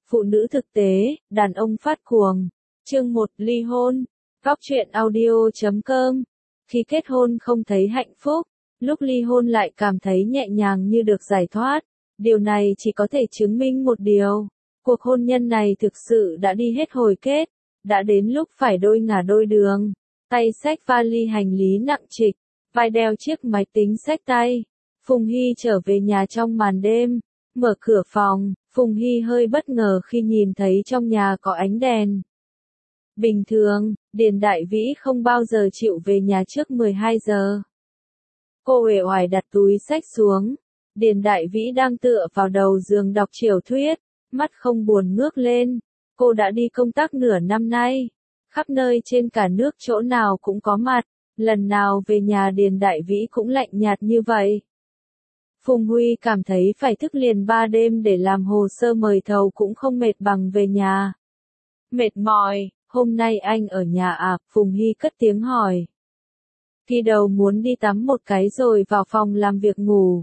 Phụ nữ thực tế, đàn ông phát cuồng. Chương 1 ly hôn. Góc truyện audio.com. Khi kết hôn không thấy hạnh phúc, lúc ly hôn lại cảm thấy nhẹ nhàng như được giải thoát. Điều này chỉ có thể chứng minh một điều. Cuộc hôn nhân này thực sự đã đi hết hồi kết. Đã đến lúc phải đôi ngả đôi đường. Tay xách vali hành lý nặng trịch, vai đeo chiếc máy tính xách tay. Phùng Hy trở về nhà trong màn đêm. Mở cửa phòng, Phùng Hy hơi bất ngờ khi nhìn thấy trong nhà có ánh đèn. Bình thường, Điền Đại Vĩ không bao giờ chịu về nhà trước 12 giờ. Cô uể oải đặt túi xách xuống. Điền Đại Vĩ đang tựa vào đầu giường đọc tiểu thuyết, mắt không buồn ngước lên. Cô đã đi công tác nửa năm nay. Khắp nơi trên cả nước chỗ nào cũng có mặt. Lần nào về nhà Điền Đại Vĩ cũng lạnh nhạt như vậy. Phùng Huy cảm thấy phải thức liền 3 đêm để làm hồ sơ mời thầu cũng không mệt bằng về nhà. Mệt mỏi, hôm nay anh ở nhà à? Phùng Hy cất tiếng hỏi. Khi đầu muốn đi tắm một cái rồi vào phòng làm việc ngủ.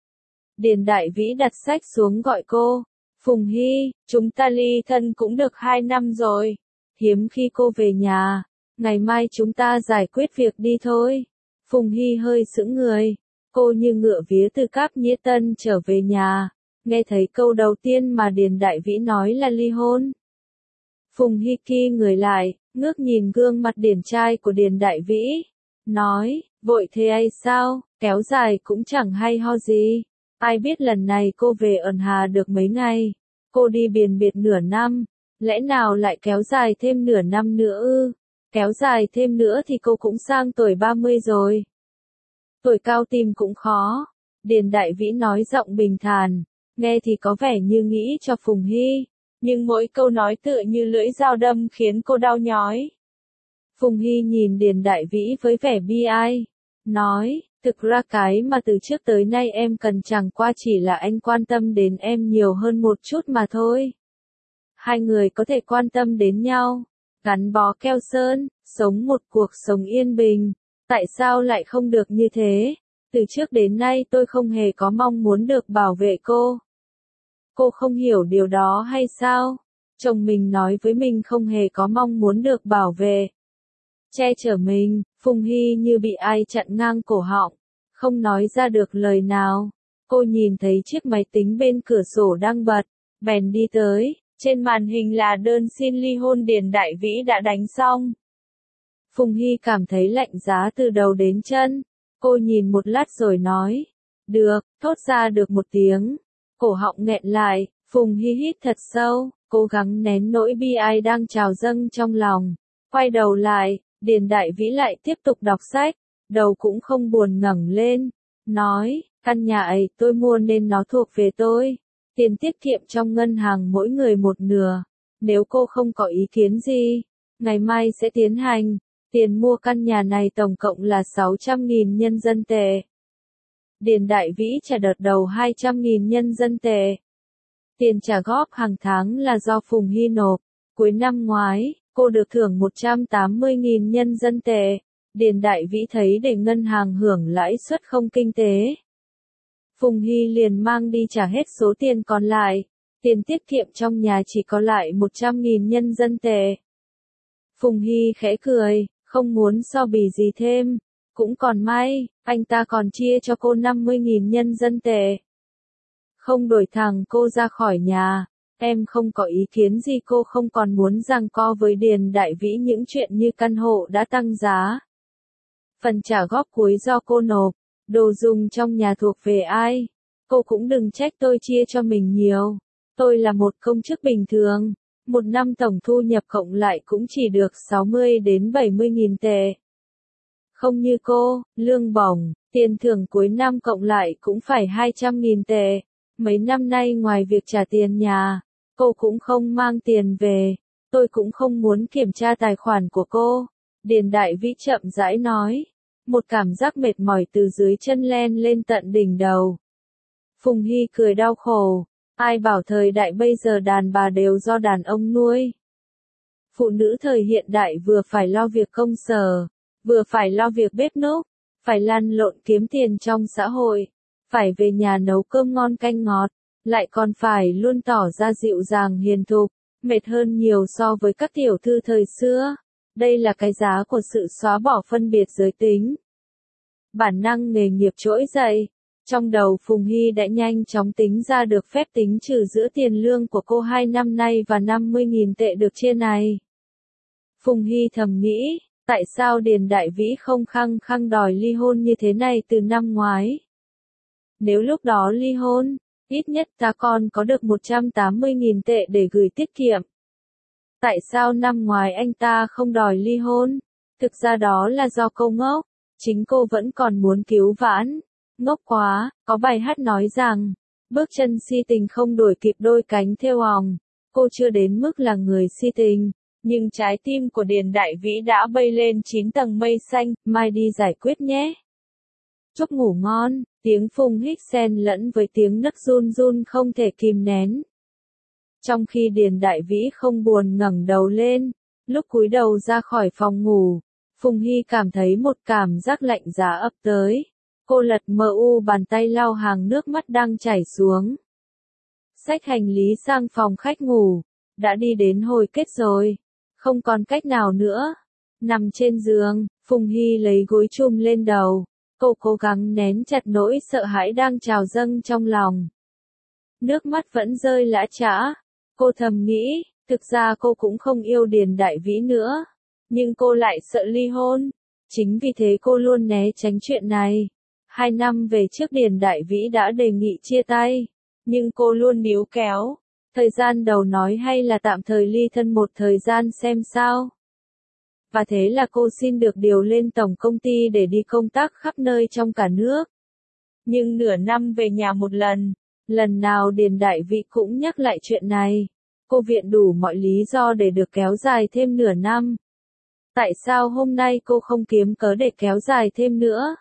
Điền Đại Vĩ đặt sách xuống gọi cô. Phùng Hy, chúng ta ly thân cũng được 2 năm rồi. Hiếm khi cô về nhà, ngày mai chúng ta giải quyết việc đi thôi. Phùng Hy hơi sững người. Cô như ngựa vía từ Cáp Nhĩ Tân trở về nhà, nghe thấy câu đầu tiên mà Điền Đại Vĩ nói là ly hôn. Phùng Hy ki người lại, ngước nhìn gương mặt điển trai của Điền Đại Vĩ, nói, vội thế ấy sao, kéo dài cũng chẳng hay ho gì. Ai biết lần này cô về ẩn hà được mấy ngày, cô đi biền biệt nửa năm, lẽ nào lại kéo dài thêm nửa năm nữa ư? Kéo dài thêm nữa thì cô cũng sang tuổi 30 rồi. Tuổi cao tìm cũng khó. Điền Đại Vĩ nói giọng bình thản, nghe thì có vẻ như nghĩ cho Phùng Hy, nhưng mỗi câu nói tựa như lưỡi dao đâm khiến cô đau nhói. Phùng Hy nhìn Điền Đại Vĩ với vẻ bi ai, nói, thực ra cái mà từ trước tới nay em cần chẳng qua chỉ là anh quan tâm đến em nhiều hơn một chút mà thôi. Hai người có thể quan tâm đến nhau, gắn bó keo sơn, sống một cuộc sống yên bình. Tại sao lại không được như thế? Từ trước đến nay tôi không hề có mong muốn được bảo vệ cô. Cô không hiểu điều đó hay sao? Chồng mình nói với mình không hề có mong muốn được bảo vệ. Che chở mình, Phùng Hy như bị ai chặn ngang cổ họng, không nói ra được lời nào. Cô nhìn thấy chiếc máy tính bên cửa sổ đang bật, bèn đi tới, trên màn hình là đơn xin ly hôn Điền Đại Vĩ đã đánh xong. Phùng Hy cảm thấy lạnh giá từ đầu đến chân. Cô nhìn một lát rồi nói. Được, thốt ra được một tiếng. Cổ họng nghẹn lại, Phùng Hy hít thật sâu, cố gắng nén nỗi bi ai đang trào dâng trong lòng. Quay đầu lại, Điền Đại Vĩ lại tiếp tục đọc sách, đầu cũng không buồn ngẩng lên. Nói, căn nhà ấy tôi mua nên nó thuộc về tôi. Tiền tiết kiệm trong ngân hàng mỗi người một nửa. Nếu cô không có ý kiến gì, ngày mai sẽ tiến hành. Tiền mua căn nhà này tổng cộng là 600.000 nhân dân tệ. Điền Đại Vĩ trả đợt đầu 200.000 nhân dân tệ. Tiền trả góp hàng tháng là do Phùng Hy nộp. Cuối năm ngoái, cô được thưởng 180.000 nhân dân tệ. Điền Đại Vĩ thấy để ngân hàng hưởng lãi suất không kinh tế. Phùng Hy liền mang đi trả hết số tiền còn lại. Tiền tiết kiệm trong nhà chỉ có lại 100.000 nhân dân tệ. Phùng Hy khẽ cười. Không muốn so bì gì thêm, cũng còn may, anh ta còn chia cho cô 50.000 nhân dân tệ. Không đuổi thẳng cô ra khỏi nhà, em không có ý kiến gì. Cô không còn muốn giằng co với Điền Đại Vĩ những chuyện như căn hộ đã tăng giá. Phần trả góp cuối do cô nộp, đồ dùng trong nhà thuộc về ai. Cô cũng đừng trách tôi chia cho mình nhiều. Tôi là một công chức bình thường. Một năm tổng thu nhập cộng lại cũng chỉ được 60 đến 70.000 tệ. Không như cô, lương bổng, tiền thưởng cuối năm cộng lại cũng phải 200.000 tệ. Mấy năm nay ngoài việc trả tiền nhà, cô cũng không mang tiền về. Tôi cũng không muốn kiểm tra tài khoản của cô. Điền Đại Vĩ chậm rãi nói. Một cảm giác mệt mỏi từ dưới chân len lên tận đỉnh đầu. Phùng Hy cười đau khổ. Ai bảo thời đại bây giờ đàn bà đều do đàn ông nuôi. Phụ nữ thời hiện đại vừa phải lo việc công sở, vừa phải lo việc bếp núc, phải lăn lộn kiếm tiền trong xã hội, phải về nhà nấu cơm ngon canh ngọt, lại còn phải luôn tỏ ra dịu dàng hiền thục, mệt hơn nhiều so với các tiểu thư thời xưa. Đây là cái giá của sự xóa bỏ phân biệt giới tính. Bản năng nghề nghiệp trỗi dậy. Trong đầu Phùng Hy đã nhanh chóng tính ra được phép tính trừ giữa tiền lương của cô 2 năm nay và 50.000 tệ được chia này. Phùng Hy thầm nghĩ, tại sao Điền Đại Vĩ không khăng khăng đòi ly hôn như thế này từ năm ngoái? Nếu lúc đó ly hôn, ít nhất ta còn có được 180.000 tệ để gửi tiết kiệm. Tại sao năm ngoái anh ta không đòi ly hôn? Thực ra đó là do cô ngốc, chính cô vẫn còn muốn cứu vãn. Ngốc quá, có bài hát nói rằng, bước chân si tình không đuổi kịp đôi cánh thêu hồng. Cô chưa đến mức là người si tình, nhưng trái tim của Điền Đại Vĩ đã bay lên 9 tầng mây xanh, mai đi giải quyết nhé. Chúc ngủ ngon, tiếng Phùng hít xen lẫn với tiếng nấc run run không thể kìm nén. Trong khi Điền Đại Vĩ không buồn ngẩng đầu lên, lúc cúi đầu ra khỏi phòng ngủ, Phùng Hy cảm thấy một cảm giác lạnh giá ập tới. Cô lật bàn tay lau hàng nước mắt đang chảy xuống. Xách hành lý sang phòng khách ngủ, đã đi đến hồi kết rồi, không còn cách nào nữa. Nằm trên giường, Phùng Hy lấy gối chùm lên đầu, cô cố gắng nén chặt nỗi sợ hãi đang trào dâng trong lòng. Nước mắt vẫn rơi lã chã, cô thầm nghĩ, thực ra cô cũng không yêu Điền Đại Vĩ nữa, nhưng cô lại sợ ly hôn, chính vì thế cô luôn né tránh chuyện này. 2 năm về trước Điền Đại Vĩ đã đề nghị chia tay, nhưng cô luôn níu kéo. Thời gian đầu nói hay là tạm thời ly thân một thời gian xem sao. Và thế là cô xin được điều lên tổng công ty để đi công tác khắp nơi trong cả nước. Nhưng nửa năm về nhà một lần nào Điền Đại Vĩ cũng nhắc lại chuyện này. Cô viện đủ mọi lý do để được kéo dài thêm nửa năm. Tại sao hôm nay cô không kiếm cớ để kéo dài thêm nữa?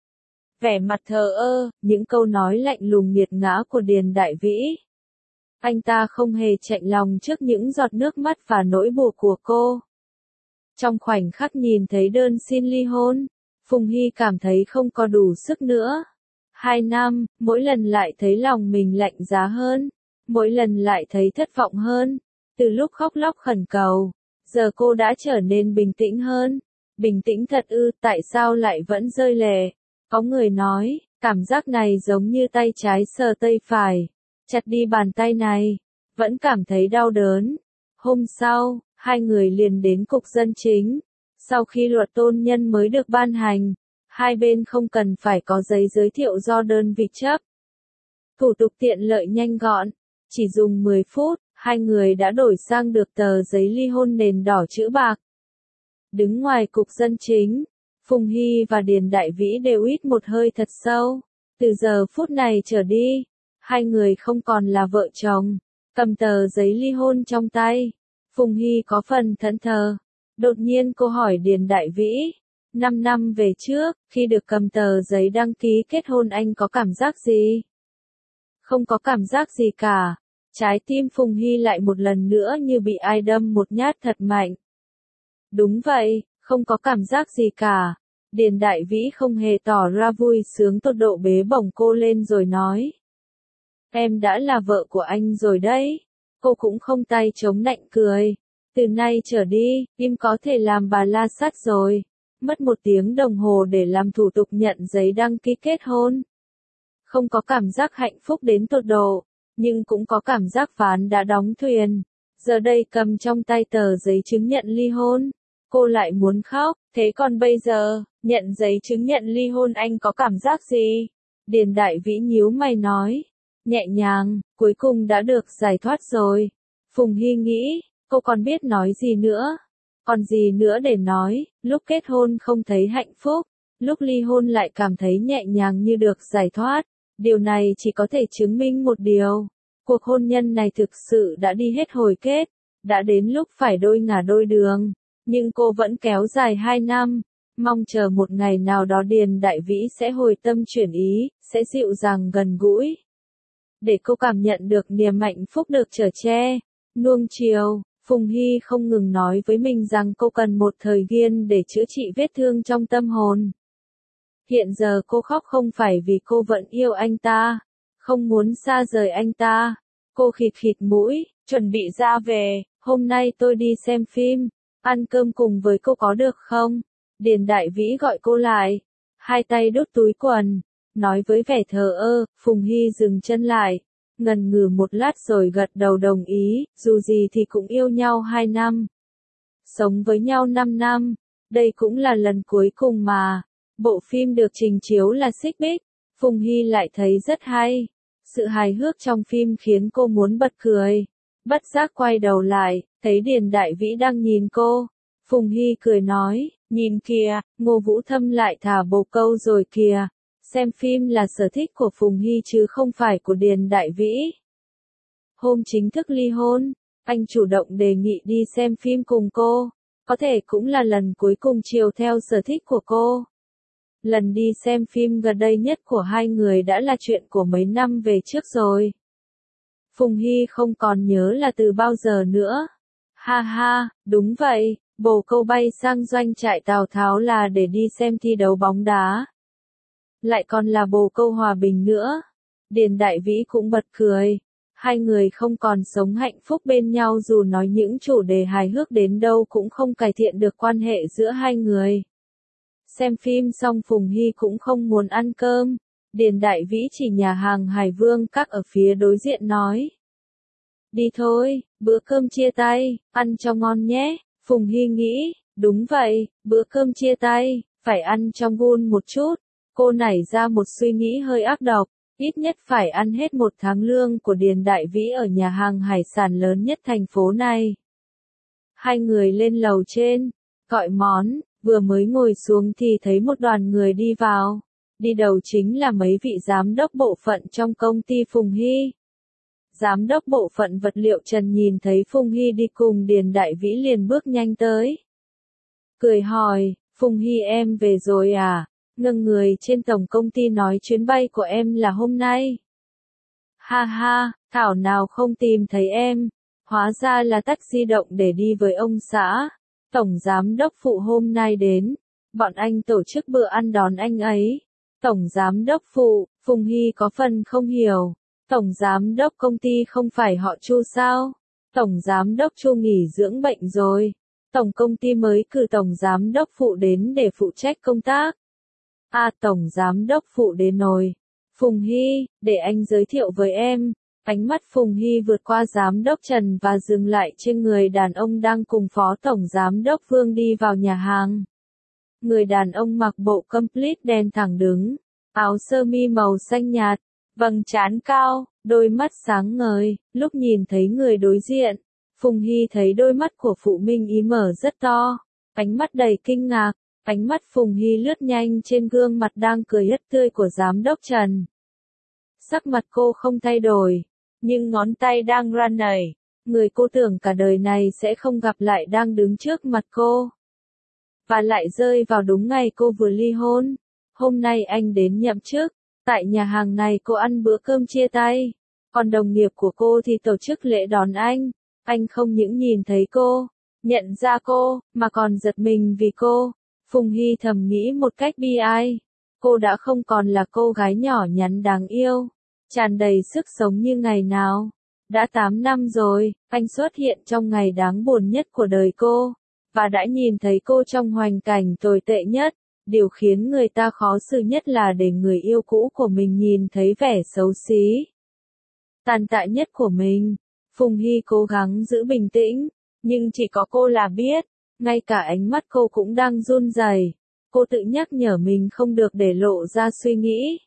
Vẻ mặt thờ ơ, những câu nói lạnh lùng nghiệt ngã của Điền Đại Vĩ. Anh ta không hề chạnh lòng trước những giọt nước mắt và nỗi buồn của cô. Trong khoảnh khắc nhìn thấy đơn xin ly hôn, Phùng Hy cảm thấy không có đủ sức nữa. 2 năm, mỗi lần lại thấy lòng mình lạnh giá hơn, mỗi lần lại thấy thất vọng hơn. Từ lúc khóc lóc khẩn cầu, giờ cô đã trở nên bình tĩnh hơn. Bình tĩnh thật ư, tại sao lại vẫn rơi lệ? Có người nói, cảm giác này giống như tay trái sờ tay phải, chặt đi bàn tay này, vẫn cảm thấy đau đớn. Hôm sau, hai người liền đến cục dân chính. Sau khi luật hôn nhân mới được ban hành, hai bên không cần phải có giấy giới thiệu do đơn vị chấp. Thủ tục tiện lợi nhanh gọn, chỉ dùng 10 phút, hai người đã đổi sang được tờ giấy ly hôn nền đỏ chữ bạc. Đứng ngoài cục dân chính, Phùng Hy và Điền Đại Vĩ đều hít một hơi thật sâu. Từ giờ phút này trở đi, hai người không còn là vợ chồng. Cầm tờ giấy ly hôn trong tay, Phùng Hy có phần thẫn thờ. Đột nhiên cô hỏi Điền Đại Vĩ, 5 năm về trước, khi được cầm tờ giấy đăng ký kết hôn anh có cảm giác gì? Không có cảm giác gì cả. Trái tim Phùng Hy lại một lần nữa như bị ai đâm một nhát thật mạnh. Đúng vậy, không có cảm giác gì cả. Điền Đại Vĩ không hề tỏ ra vui sướng, tột độ bế bổng cô lên rồi nói. Em đã là vợ của anh rồi đấy. Cô cũng không tay chống nạnh cười. Từ nay trở đi, em có thể làm bà la sát rồi. Mất 1 tiếng đồng hồ để làm thủ tục nhận giấy đăng ký kết hôn. Không có cảm giác hạnh phúc đến tột độ, nhưng cũng có cảm giác ván đã đóng thuyền. Giờ đây cầm trong tay tờ giấy chứng nhận ly hôn, cô lại muốn khóc. Thế còn bây giờ, nhận giấy chứng nhận ly hôn anh có cảm giác gì? Điền Đại Vĩ nhíu mày nói. Nhẹ nhàng, cuối cùng đã được giải thoát rồi. Phùng Hy nghĩ, cô còn biết nói gì nữa? Còn gì nữa để nói, lúc kết hôn không thấy hạnh phúc, lúc ly hôn lại cảm thấy nhẹ nhàng như được giải thoát. Điều này chỉ có thể chứng minh một điều. Cuộc hôn nhân này thực sự đã đi hết hồi kết, đã đến lúc phải đôi ngả đôi đường. Nhưng cô vẫn kéo dài 2 năm, mong chờ một ngày nào đó Điền Đại Vĩ sẽ hồi tâm chuyển ý, sẽ dịu dàng gần gũi. Để cô cảm nhận được niềm hạnh phúc được chở che, nuông chiều, Phùng Hy không ngừng nói với mình rằng cô cần một thời gian để chữa trị vết thương trong tâm hồn. Hiện giờ cô khóc không phải vì cô vẫn yêu anh ta, không muốn xa rời anh ta. Cô khịt khịt mũi, chuẩn bị ra về, hôm nay tôi đi xem phim, ăn cơm cùng với cô có được không? Điền Đại Vĩ gọi cô lại, hai tay đút túi quần, nói với vẻ thờ ơ. Phùng Hy dừng chân lại, ngần ngừ một lát rồi gật đầu đồng ý, dù gì thì cũng yêu nhau 2 năm. Sống với nhau 5 năm, đây cũng là lần cuối cùng mà. Bộ phim được trình chiếu là Xích Bích, Phùng Hy lại thấy rất hay. Sự hài hước trong phim khiến cô muốn bật cười. Bất giác quay đầu lại, thấy Điền Đại Vĩ đang nhìn cô. Phùng Hy cười nói, nhìn kìa, Ngô Vũ Thâm lại thả bồ câu rồi kìa. Xem phim là sở thích của Phùng Hy chứ không phải của Điền Đại Vĩ. Hôm chính thức ly hôn, anh chủ động đề nghị đi xem phim cùng cô. Có thể cũng là lần cuối cùng chiều theo sở thích của cô. Lần đi xem phim gần đây nhất của hai người đã là chuyện của mấy năm về trước rồi. Phùng Hy không còn nhớ là từ bao giờ nữa. Ha ha, đúng vậy, bồ câu bay sang doanh trại Tào Tháo là để đi xem thi đấu bóng đá. Lại còn là bồ câu hòa bình nữa. Điền Đại Vĩ cũng bật cười. Hai người không còn sống hạnh phúc bên nhau dù nói những chủ đề hài hước đến đâu cũng không cải thiện được quan hệ giữa hai người. Xem phim xong Phùng Hy cũng không muốn ăn cơm. Điền Đại Vĩ chỉ nhà hàng Hải Vương Các ở phía đối diện nói. Đi thôi, bữa cơm chia tay, ăn cho ngon nhé. Phùng Hy nghĩ, đúng vậy, bữa cơm chia tay, phải ăn trong gun một chút. Cô nảy ra một suy nghĩ hơi ác độc, ít nhất phải ăn hết 1 tháng lương của Điền Đại Vĩ ở nhà hàng hải sản lớn nhất thành phố này. Hai người lên lầu trên, gọi món, vừa mới ngồi xuống thì thấy một đoàn người đi vào. Đi đầu chính là mấy vị giám đốc bộ phận trong công ty Phùng Hy. Giám đốc bộ phận vật liệu Trần nhìn thấy Phùng Hy đi cùng Điền Đại Vĩ liền bước nhanh tới. Cười hỏi, Phùng Hy em về rồi à? Ngâng người trên tổng công ty nói chuyến bay của em là hôm nay. Ha ha, thảo nào không tìm thấy em. Hóa ra là tắt di động để đi với ông xã. Tổng giám đốc phụ hôm nay đến. Bọn anh tổ chức bữa ăn đón anh ấy. Tổng giám đốc phụ, Phùng Hy có phần không hiểu. Tổng giám đốc công ty không phải họ Chu sao? Tổng giám đốc Chu nghỉ dưỡng bệnh rồi. Tổng công ty mới cử tổng giám đốc phụ đến để phụ trách công tác. À, tổng giám đốc phụ đến rồi. Phùng Hy, để anh giới thiệu với em. Ánh mắt Phùng Hy vượt qua giám đốc Trần và dừng lại trên người đàn ông đang cùng phó tổng giám đốc Vương đi vào nhà hàng. Người đàn ông mặc bộ complete đen thẳng đứng, áo sơ mi màu xanh nhạt, vầng trán cao, đôi mắt sáng ngời. Lúc nhìn thấy người đối diện, Phùng Hy thấy đôi mắt của Phụ Minh Ý mở rất to, ánh mắt đầy kinh ngạc. Ánh mắt Phùng Hy lướt nhanh trên gương mặt đang cười rất tươi của giám đốc Trần. Sắc mặt cô không thay đổi, nhưng ngón tay đang run rẩy. Người cô tưởng cả đời này sẽ không gặp lại đang đứng trước mặt cô. Và lại rơi vào đúng ngày cô vừa ly hôn. Hôm nay anh đến nhậm chức, tại nhà hàng này cô ăn bữa cơm chia tay. Còn đồng nghiệp của cô thì tổ chức lễ đón anh. Anh không những nhìn thấy cô, nhận ra cô, mà còn giật mình vì cô. Phùng Hy thầm nghĩ một cách bi ai. Cô đã không còn là cô gái nhỏ nhắn đáng yêu, tràn đầy sức sống như ngày nào. Đã 8 năm rồi, anh xuất hiện trong ngày đáng buồn nhất của đời cô, và đã nhìn thấy cô trong hoàn cảnh tồi tệ nhất. Điều khiến người ta khó xử nhất là để người yêu cũ của mình nhìn thấy vẻ xấu xí, tàn tạ nhất của mình. Phùng Hy cố gắng giữ bình tĩnh, nhưng chỉ có cô là biết. Ngay cả ánh mắt cô cũng đang run rẩy. Cô tự nhắc nhở mình không được để lộ ra suy nghĩ.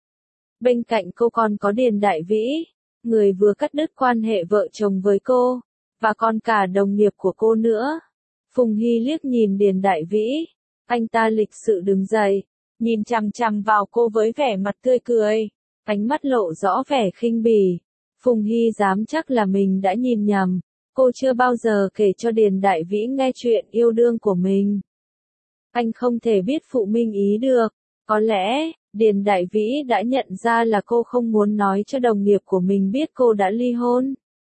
Bên cạnh cô còn có Điền Đại Vĩ, người vừa cắt đứt quan hệ vợ chồng với cô, và còn cả đồng nghiệp của cô nữa. Phùng Hy liếc nhìn Điền Đại Vĩ, anh ta lịch sự đứng dậy, nhìn chằm chằm vào cô với vẻ mặt tươi cười, ánh mắt lộ rõ vẻ khinh bỉ. Phùng Hy dám chắc là mình đã nhìn nhầm. Cô chưa bao giờ kể cho Điền Đại Vĩ nghe chuyện yêu đương của mình. Anh không thể biết Phụ Minh Ý được. Có lẽ, Điền Đại Vĩ đã nhận ra là cô không muốn nói cho đồng nghiệp của mình biết cô đã ly hôn.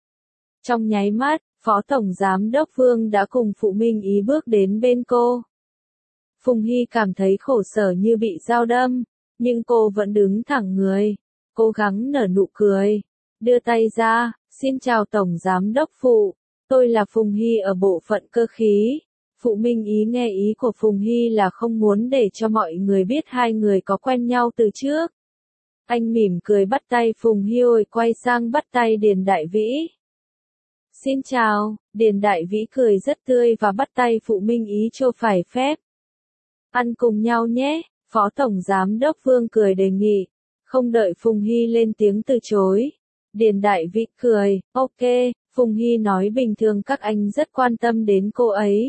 Trong nháy mắt, Phó Tổng Giám đốc Vương đã cùng Phụ Minh Ý bước đến bên cô. Phùng Hy cảm thấy khổ sở như bị dao đâm, nhưng cô vẫn đứng thẳng người. cố gắng nở nụ cười, đưa tay ra, xin chào Tổng Giám đốc Phụ, tôi là Phùng Hy ở bộ phận cơ khí. Phụ Minh Ý nghe ý của Phùng Hy là không muốn để cho mọi người biết hai người có quen nhau từ trước. Anh mỉm cười bắt tay Phùng Hy rồi quay sang bắt tay Điền Đại Vĩ. Xin chào, Điền Đại Vĩ cười rất tươi và bắt tay Phụ Minh Ý cho phải phép. Ăn cùng nhau nhé, Phó Tổng Giám đốc Vương cười đề nghị, không đợi Phùng Hy lên tiếng từ chối. Điền Đại Vĩ cười, ok, Phùng Hy nói bình thường các anh rất quan tâm đến cô ấy.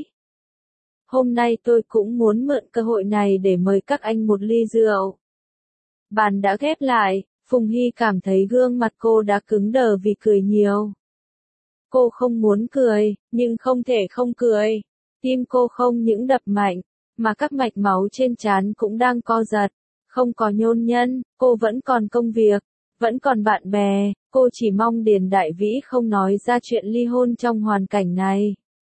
Hôm nay tôi cũng muốn mượn cơ hội này để mời các anh một ly rượu. Bàn đã ghép lại, Phùng Hy cảm thấy gương mặt cô đã cứng đờ vì cười nhiều. Cô không muốn cười, nhưng không thể không cười. Tim cô không những đập mạnh, mà các mạch máu trên trán cũng đang co giật. Không có nhôn nhân, cô vẫn còn công việc, vẫn còn bạn bè, cô chỉ mong Điền Đại Vĩ không nói ra chuyện ly hôn trong hoàn cảnh này.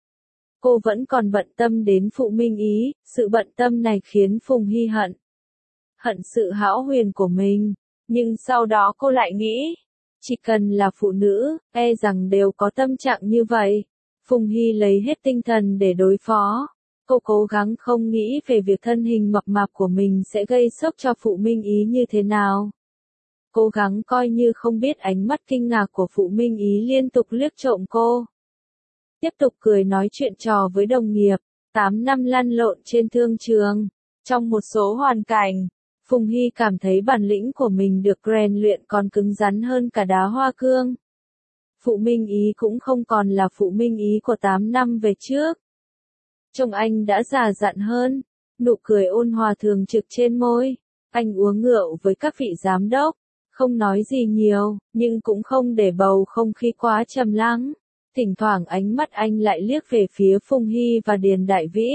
Cô vẫn còn bận tâm đến Phụ Minh Ý, sự bận tâm này khiến Phùng Hy hận. Hận sự hão huyền của mình, nhưng sau đó cô lại nghĩ, chỉ cần là phụ nữ, e rằng đều có tâm trạng như vậy. Phùng Hy lấy hết tinh thần để đối phó. Cô cố gắng không nghĩ về việc thân hình mập mạp của mình sẽ gây sốc cho Phụ Minh Ý như thế nào. Cố gắng coi như không biết ánh mắt kinh ngạc của Phụ Minh Ý liên tục liếc trộm cô. Tiếp tục cười nói chuyện trò với đồng nghiệp, 8 năm lăn lộn trên thương trường. Trong một số hoàn cảnh, Phùng Hy cảm thấy bản lĩnh của mình được rèn luyện còn cứng rắn hơn cả đá hoa cương. Phụ Minh Ý cũng không còn là Phụ Minh Ý của 8 năm về trước. Trông anh đã già dặn hơn, nụ cười ôn hòa thường trực trên môi. Anh uống rượu với các vị giám đốc, không nói gì nhiều, nhưng cũng không để bầu không khí quá trầm lắng. Thỉnh thoảng ánh mắt anh lại liếc về phía Phùng Hy và Điền Đại Vĩ.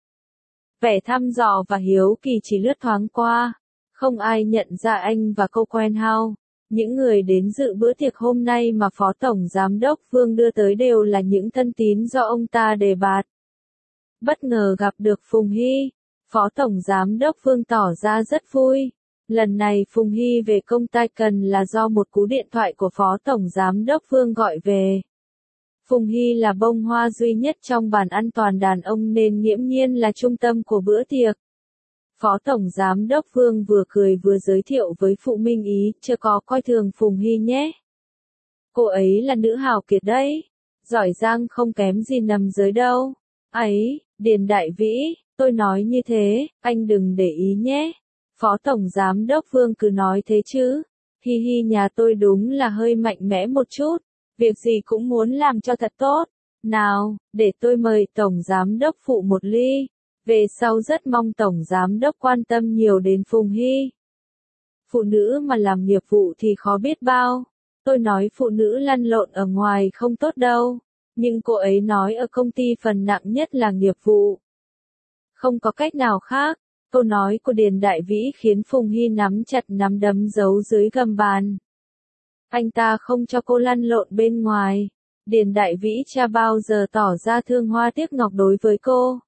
Vẻ thăm dò và hiếu kỳ chỉ lướt thoáng qua. Không ai nhận ra anh và cô quen nhau. Những người đến dự bữa tiệc hôm nay mà Phó Tổng Giám đốc Vương đưa tới đều là những thân tín do ông ta đề bạt. Bất ngờ gặp được Phùng Hy, Phó Tổng Giám đốc Vương tỏ ra rất vui. Lần này Phùng Hy về công ty cần là do một cú điện thoại của Phó Tổng Giám đốc Vương gọi về. Phùng Hy là bông hoa duy nhất trong bàn ăn toàn đàn ông nên nghiễm nhiên là trung tâm của bữa tiệc. Phó Tổng Giám đốc Vương vừa cười vừa giới thiệu với Phụ Minh Ý, chưa có coi thường Phùng Hy nhé. Cô ấy là nữ hào kiệt đấy, giỏi giang không kém gì nằm dưới đâu. Ấy, Điền Đại Vĩ, tôi nói như thế, anh đừng để ý nhé. Phó Tổng Giám đốc Vương cứ nói thế chứ. Hi hi, nhà tôi đúng là hơi mạnh mẽ một chút, việc gì cũng muốn làm cho thật tốt. Nào, để tôi mời Tổng Giám đốc Phụ một ly. Về sau rất mong Tổng Giám đốc quan tâm nhiều đến Phùng Hy. Phụ nữ mà làm nghiệp vụ thì khó biết bao. Tôi nói phụ nữ lăn lộn ở ngoài không tốt đâu. Nhưng cô ấy nói ở công ty phần nặng nhất là nghiệp vụ. Không có cách nào khác. Câu nói của Điền Đại Vĩ khiến Phùng Hy nắm chặt nắm đấm giấu dưới gầm bàn. Anh ta không cho cô lăn lộn bên ngoài. Điền Đại Vĩ cha bao giờ tỏ ra thương hoa tiếc ngọc đối với cô.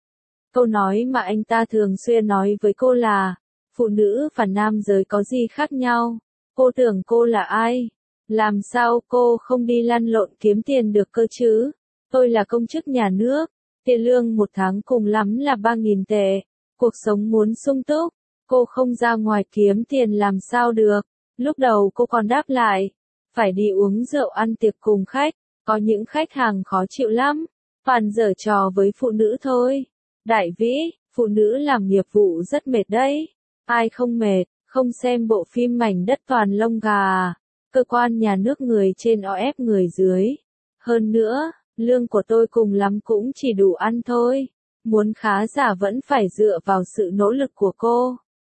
Câu nói mà anh ta thường xuyên nói với cô là, phụ nữ và nam giới có gì khác nhau? Cô tưởng cô là ai? Làm sao cô không đi lăn lộn kiếm tiền được cơ chứ? Tôi là công chức nhà nước, tiền lương một tháng cùng lắm là 3.000 tệ. Cuộc sống muốn sung túc, cô không ra ngoài kiếm tiền làm sao được? Lúc đầu cô còn đáp lại, phải đi uống rượu ăn tiệc cùng khách, có những khách hàng khó chịu lắm, toàn giở trò với phụ nữ thôi. Đại Vĩ, phụ nữ làm nghiệp vụ rất mệt đấy. Ai không mệt, không xem bộ phim Mảnh đất toàn lông gà à? Cơ quan nhà nước người trên o ép người dưới. Hơn nữa, lương của tôi cùng lắm cũng chỉ đủ ăn thôi. Muốn khá giả vẫn phải dựa vào sự nỗ lực của cô.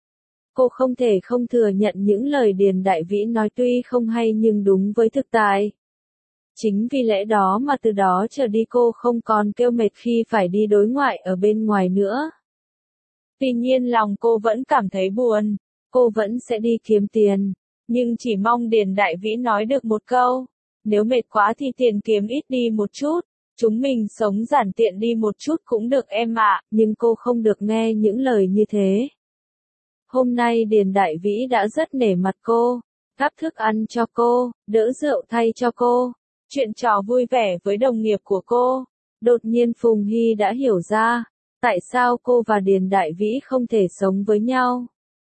Cô không thể không thừa nhận những lời Điền Đại Vĩ nói tuy không hay nhưng đúng với thực tại. Chính vì lẽ đó mà từ đó trở đi cô không còn kêu mệt khi phải đi đối ngoại ở bên ngoài nữa. Tuy nhiên lòng cô vẫn cảm thấy buồn, cô vẫn sẽ đi kiếm tiền, nhưng chỉ mong Điền Đại Vĩ nói được một câu, nếu mệt quá thì tiền kiếm ít đi một chút, chúng mình sống giản tiện đi một chút cũng được em ạ, nhưng cô không được nghe những lời như thế. Hôm nay Điền Đại Vĩ đã rất nể mặt cô, gắp thức ăn cho cô, đỡ rượu thay cho cô, chuyện trò vui vẻ với đồng nghiệp của cô. Đột nhiên Phùng Hy đã hiểu ra, tại sao cô và Điền Đại Vĩ không thể sống với nhau.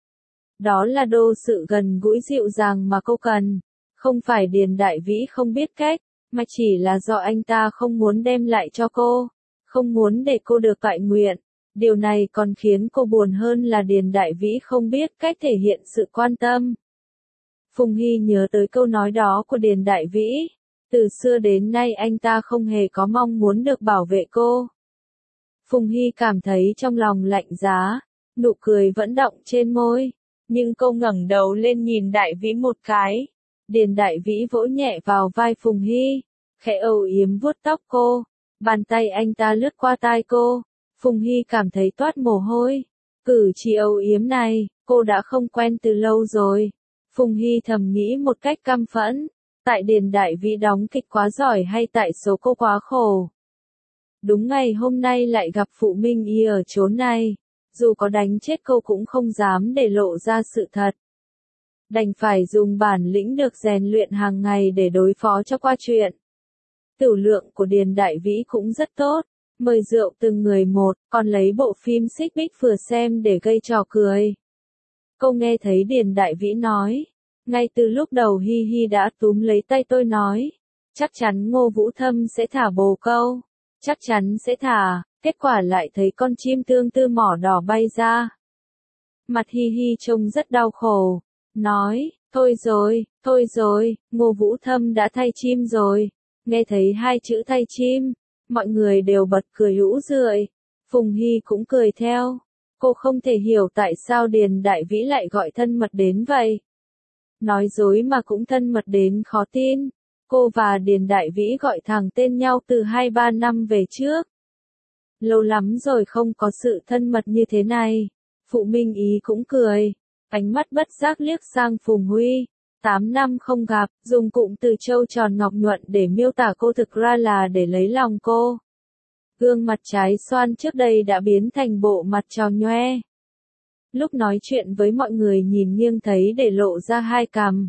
Đó là đô sự gần gũi dịu dàng mà cô cần, không phải Điền Đại Vĩ không biết cách, mà chỉ là do anh ta không muốn đem lại cho cô, không muốn để cô được toại nguyện. Điều này còn khiến cô buồn hơn là Điền Đại Vĩ không biết cách thể hiện sự quan tâm. Phùng Hy nhớ tới câu nói đó của Điền Đại Vĩ. Từ xưa đến nay anh ta không hề có mong muốn được bảo vệ cô. Phùng Hy cảm thấy trong lòng lạnh giá, nụ cười vẫn đọng trên môi. Nhưng cô ngẩng đầu lên nhìn Đại Vĩ một cái. Điền Đại Vĩ vỗ nhẹ vào vai Phùng Hy, khẽ âu yếm vuốt tóc cô. Bàn tay anh ta lướt qua tai cô. Phùng Hy cảm thấy toát mồ hôi. Cử chỉ âu yếm này, cô đã không quen từ lâu rồi. Phùng Hy thầm nghĩ một cách căm phẫn. Tại Điền Đại Vĩ đóng kịch quá giỏi hay tại số cô quá khổ? Đúng ngày hôm nay lại gặp Phụ Minh Y ở chốn này. Dù có đánh chết cô cũng không dám để lộ ra sự thật. Đành phải dùng bản lĩnh được rèn luyện hàng ngày để đối phó cho qua chuyện. Tửu lượng của Điền Đại Vĩ cũng rất tốt. Mời rượu từng người một, còn lấy bộ phim Xích Bích vừa xem để gây trò cười. Cô nghe thấy Điền Đại Vĩ nói. Ngay từ lúc đầu Hi Hi đã túm lấy tay tôi nói. Chắc chắn Ngô Vũ Thâm sẽ thả bồ câu. Chắc chắn sẽ thả, kết quả lại thấy con chim tương tư mỏ đỏ bay ra. Mặt Hi Hi trông rất đau khổ. Nói, thôi rồi, Ngô Vũ Thâm đã thay chim rồi. Nghe thấy hai chữ thay chim, mọi người đều bật cười rũ rượi. Phùng Hy cũng cười theo. Cô không thể hiểu tại sao Điền Đại Vĩ lại gọi thân mật đến vậy. Nói dối mà cũng thân mật đến khó tin. Cô và Điền Đại Vĩ gọi thẳng tên nhau từ 2-3 năm về trước. Lâu lắm rồi không có sự thân mật như thế này. Phụ Minh Ý cũng cười. Ánh mắt bất giác liếc sang Phùng Huy. 8 năm không gặp, dùng cụm từ trâu tròn ngọc nhuận để miêu tả cô thực ra là để lấy lòng cô. Gương mặt trái xoan trước đây đã biến thành bộ mặt tròn nhoe. Lúc nói chuyện với mọi người nhìn nghiêng thấy để lộ ra hai cằm.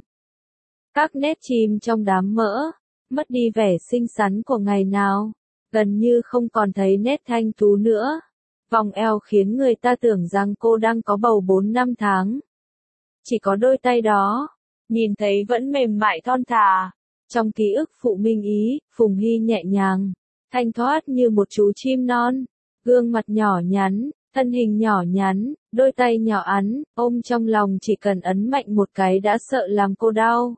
Các nét chìm trong đám mỡ, mất đi vẻ xinh xắn của ngày nào, gần như không còn thấy nét thanh tú nữa. Vòng eo khiến người ta tưởng rằng cô đang có bầu 4 năm tháng. Chỉ có đôi tay đó, nhìn thấy vẫn mềm mại thon thả. Trong ký ức Phụ Minh Ý, Phùng Hy nhẹ nhàng, thanh thoát như một chú chim non, gương mặt nhỏ nhắn, thân hình nhỏ nhắn, đôi tay nhỏ ắn, ôm trong lòng chỉ cần ấn mạnh một cái đã sợ làm cô đau.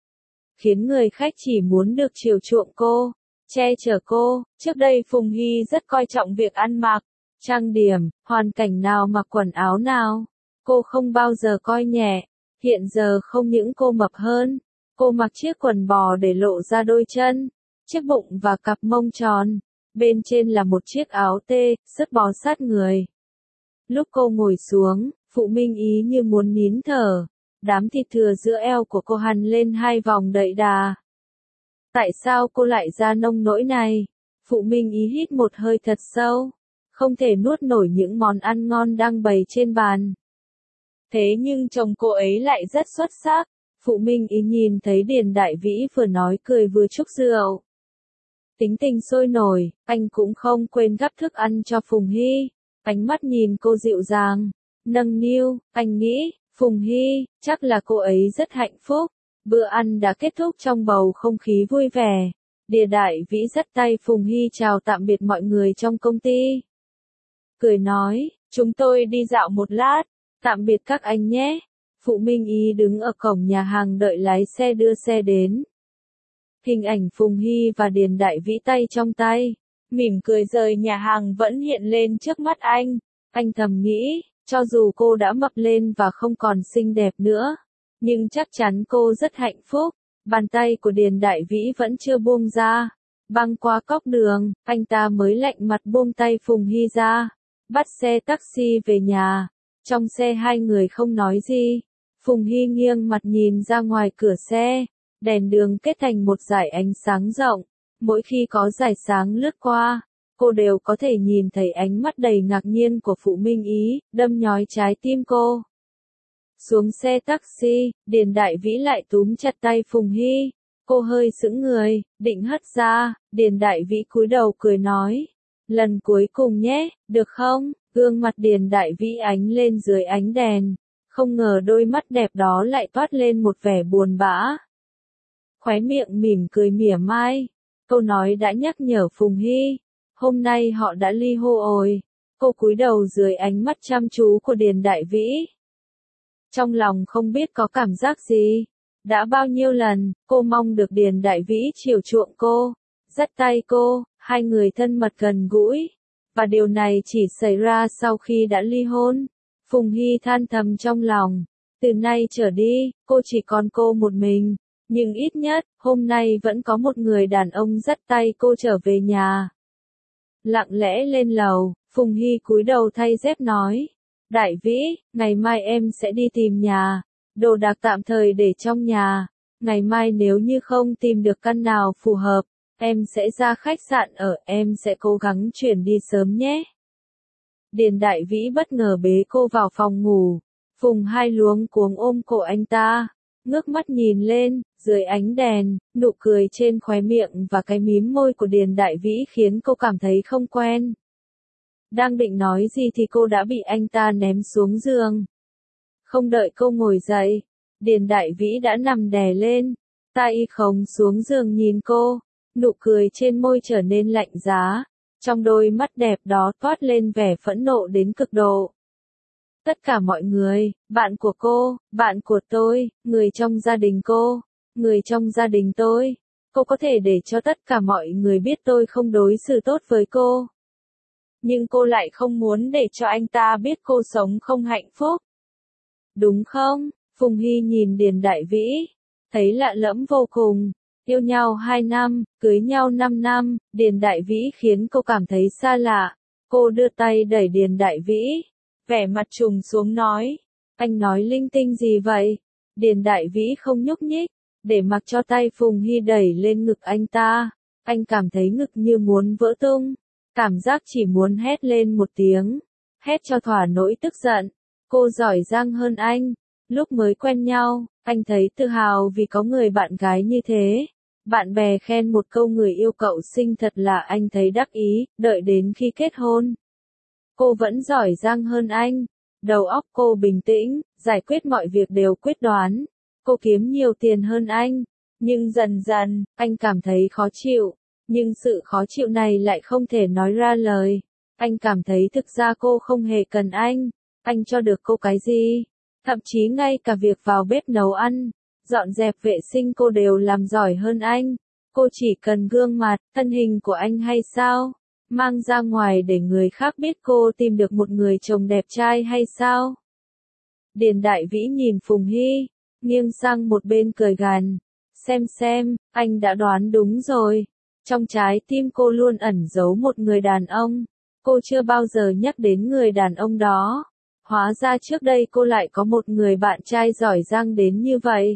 Khiến người khách chỉ muốn được chiều chuộng cô, che chở cô. Trước đây Phùng Hy rất coi trọng việc ăn mặc, trang điểm, hoàn cảnh nào mặc quần áo nào. Cô không bao giờ coi nhẹ. Hiện giờ không những cô mập hơn, cô mặc chiếc quần bò để lộ ra đôi chân, chiếc bụng và cặp mông tròn. Bên trên là một chiếc áo tê, rất bó sát người. Lúc cô ngồi xuống, Phụ Minh Ý như muốn nín thở. Đám thịt thừa giữa eo của cô hằn lên hai vòng đậy đà. Tại sao cô lại ra nông nỗi này? Phụ Minh Ý hít một hơi thật sâu. Không thể nuốt nổi những món ăn ngon đang bày trên bàn. Thế nhưng chồng cô ấy lại rất xuất sắc. Phụ Minh Ý nhìn thấy Điền Đại Vĩ vừa nói cười vừa chúc rượu. Tính tình sôi nổi, anh cũng không quên gắp thức ăn cho Phùng Hy. Ánh mắt nhìn cô dịu dàng, nâng niu, anh nghĩ, Phùng Hy, chắc là cô ấy rất hạnh phúc. Bữa ăn đã kết thúc trong bầu không khí vui vẻ. Điền Đại Vĩ dắt tay Phùng Hy chào tạm biệt mọi người trong công ty. Cười nói, chúng tôi đi dạo một lát, tạm biệt các anh nhé. Phụ Minh Ý đứng ở cổng nhà hàng đợi lái xe đưa xe đến. Hình ảnh Phùng Hy và Điền Đại Vĩ tay trong tay, mỉm cười rời nhà hàng vẫn hiện lên trước mắt anh. Anh thầm nghĩ, cho dù cô đã mập lên và không còn xinh đẹp nữa, nhưng chắc chắn cô rất hạnh phúc. Bàn tay của Điền Đại Vĩ vẫn chưa buông ra. Băng qua cóc đường, anh ta mới lạnh mặt buông tay Phùng Hy ra. Bắt xe taxi về nhà. Trong xe hai người không nói gì. Phùng Hy nghiêng mặt nhìn ra ngoài cửa xe. Đèn đường kết thành một dải ánh sáng rộng. Mỗi khi có dải sáng lướt qua, cô đều có thể nhìn thấy ánh mắt đầy ngạc nhiên của Phụ Minh Ý, đâm nhói trái tim cô. Xuống xe taxi, Điền Đại Vĩ lại túm chặt tay Phùng Hy. Cô hơi sững người, định hất ra, Điền Đại Vĩ cúi đầu cười nói. Lần cuối cùng nhé, được không? Gương mặt Điền Đại Vĩ ánh lên dưới ánh đèn. Không ngờ đôi mắt đẹp đó lại toát lên một vẻ buồn bã. Khóe miệng mỉm cười mỉa mai. Câu nói đã nhắc nhở Phùng Hy. Hôm nay họ đã ly hôn rồi. Cô cúi đầu dưới ánh mắt chăm chú của Điền Đại Vĩ. Trong lòng không biết có cảm giác gì. Đã bao nhiêu lần, cô mong được Điền Đại Vĩ chiều chuộng cô, dắt tay cô, hai người thân mật gần gũi. Và điều này chỉ xảy ra sau khi đã ly hôn. Phùng Hy than thầm trong lòng. Từ nay trở đi, cô chỉ còn cô một mình. Nhưng ít nhất, hôm nay vẫn có một người đàn ông dắt tay cô trở về nhà. Lặng lẽ lên lầu, Phùng Hy cúi đầu thay dép nói. Đại Vĩ, ngày mai em sẽ đi tìm nhà. Đồ đạc tạm thời để trong nhà. Ngày mai nếu như không tìm được căn nào phù hợp, em sẽ ra khách sạn ở, em sẽ cố gắng chuyển đi sớm nhé. Điền Đại Vĩ bất ngờ bế cô vào phòng ngủ. Phùng Hai luống cuống ôm cổ anh ta. Ngước mắt nhìn lên, dưới ánh đèn, nụ cười trên khóe miệng và cái mím môi của Điền Đại Vĩ khiến cô cảm thấy không quen. Đang định nói gì thì cô đã bị anh ta ném xuống giường. Không đợi cô ngồi dậy, Điền Đại Vĩ đã nằm đè lên, tay khống xuống giường nhìn cô, nụ cười trên môi trở nên lạnh giá, trong đôi mắt đẹp đó toát lên vẻ phẫn nộ đến cực độ. Tất cả mọi người, bạn của cô, bạn của tôi, người trong gia đình cô, người trong gia đình tôi, cô có thể để cho tất cả mọi người biết tôi không đối xử tốt với cô. Nhưng cô lại không muốn để cho anh ta biết cô sống không hạnh phúc. Đúng không? Phùng Hy nhìn Điền Đại Vĩ, thấy lạ lẫm vô cùng. Yêu nhau 2 năm, cưới nhau 5 năm, Điền Đại Vĩ khiến cô cảm thấy xa lạ. Cô đưa tay đẩy Điền Đại Vĩ, vẻ mặt trùng xuống nói. Anh nói linh tinh gì vậy? Điền Đại Vĩ không nhúc nhích, để mặc cho tay Phùng Hy đẩy lên ngực anh ta. Anh cảm thấy ngực như muốn vỡ tung. Cảm giác chỉ muốn hét lên một tiếng. Hét cho thỏa nỗi tức giận. Cô giỏi giang hơn anh. Lúc mới quen nhau, anh thấy tự hào vì có người bạn gái như thế. Bạn bè khen một câu người yêu cậu xinh thật là anh thấy đắc ý, đợi đến khi kết hôn. Cô vẫn giỏi giang hơn anh. Đầu óc cô bình tĩnh, giải quyết mọi việc đều quyết đoán. Cô kiếm nhiều tiền hơn anh. Nhưng dần dần, anh cảm thấy khó chịu. Nhưng sự khó chịu này lại không thể nói ra lời. Anh cảm thấy thực ra cô không hề cần anh. Anh cho được cô cái gì? Thậm chí ngay cả việc vào bếp nấu ăn, dọn dẹp vệ sinh cô đều làm giỏi hơn anh. Cô chỉ cần gương mặt, thân hình của anh hay sao? Mang ra ngoài để người khác biết cô tìm được một người chồng đẹp trai hay sao? Điền Đại Vĩ nhìn Phùng Hy, nghiêng sang một bên cười gằn. Xem, anh đã đoán đúng rồi. Trong trái tim cô luôn ẩn giấu một người đàn ông. Cô chưa bao giờ nhắc đến người đàn ông đó. Hóa ra trước đây cô lại có một người bạn trai giỏi giang đến như vậy.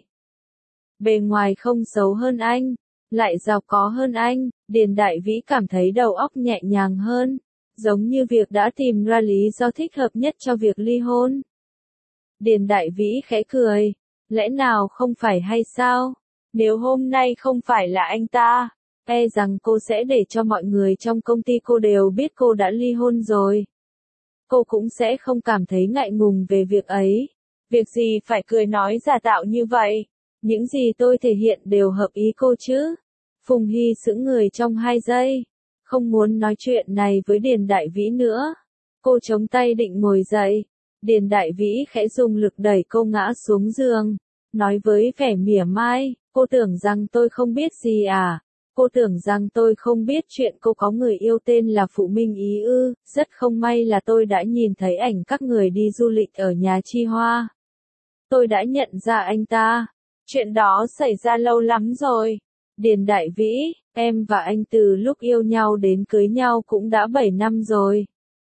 Bề ngoài không xấu hơn anh, lại giàu có hơn anh, Điền Đại Vĩ cảm thấy đầu óc nhẹ nhàng hơn. Giống như việc đã tìm ra lý do thích hợp nhất cho việc ly hôn. Điền Đại Vĩ khẽ cười. Lẽ nào không phải hay sao? Nếu hôm nay không phải là anh ta, e rằng cô sẽ để cho mọi người trong công ty cô đều biết cô đã ly hôn rồi. Cô cũng sẽ không cảm thấy ngại ngùng về việc ấy. Việc gì phải cười nói giả tạo như vậy? Những gì tôi thể hiện đều hợp ý cô chứ? Phùng Hy sững người trong 2 giây. Không muốn nói chuyện này với Điền Đại Vĩ nữa. Cô chống tay định ngồi dậy. Điền Đại Vĩ khẽ dùng lực đẩy cô ngã xuống giường. Nói với vẻ mỉa mai, cô tưởng rằng tôi không biết gì à? Cô tưởng rằng tôi không biết chuyện cô có người yêu tên là Phụ Minh Ý ư? Rất không may là tôi đã nhìn thấy ảnh các người đi du lịch ở nhà Chi Hoa. Tôi đã nhận ra anh ta. Chuyện đó xảy ra lâu lắm rồi. Điền Đại Vĩ, em và anh từ lúc yêu nhau đến cưới nhau cũng đã 7 năm rồi.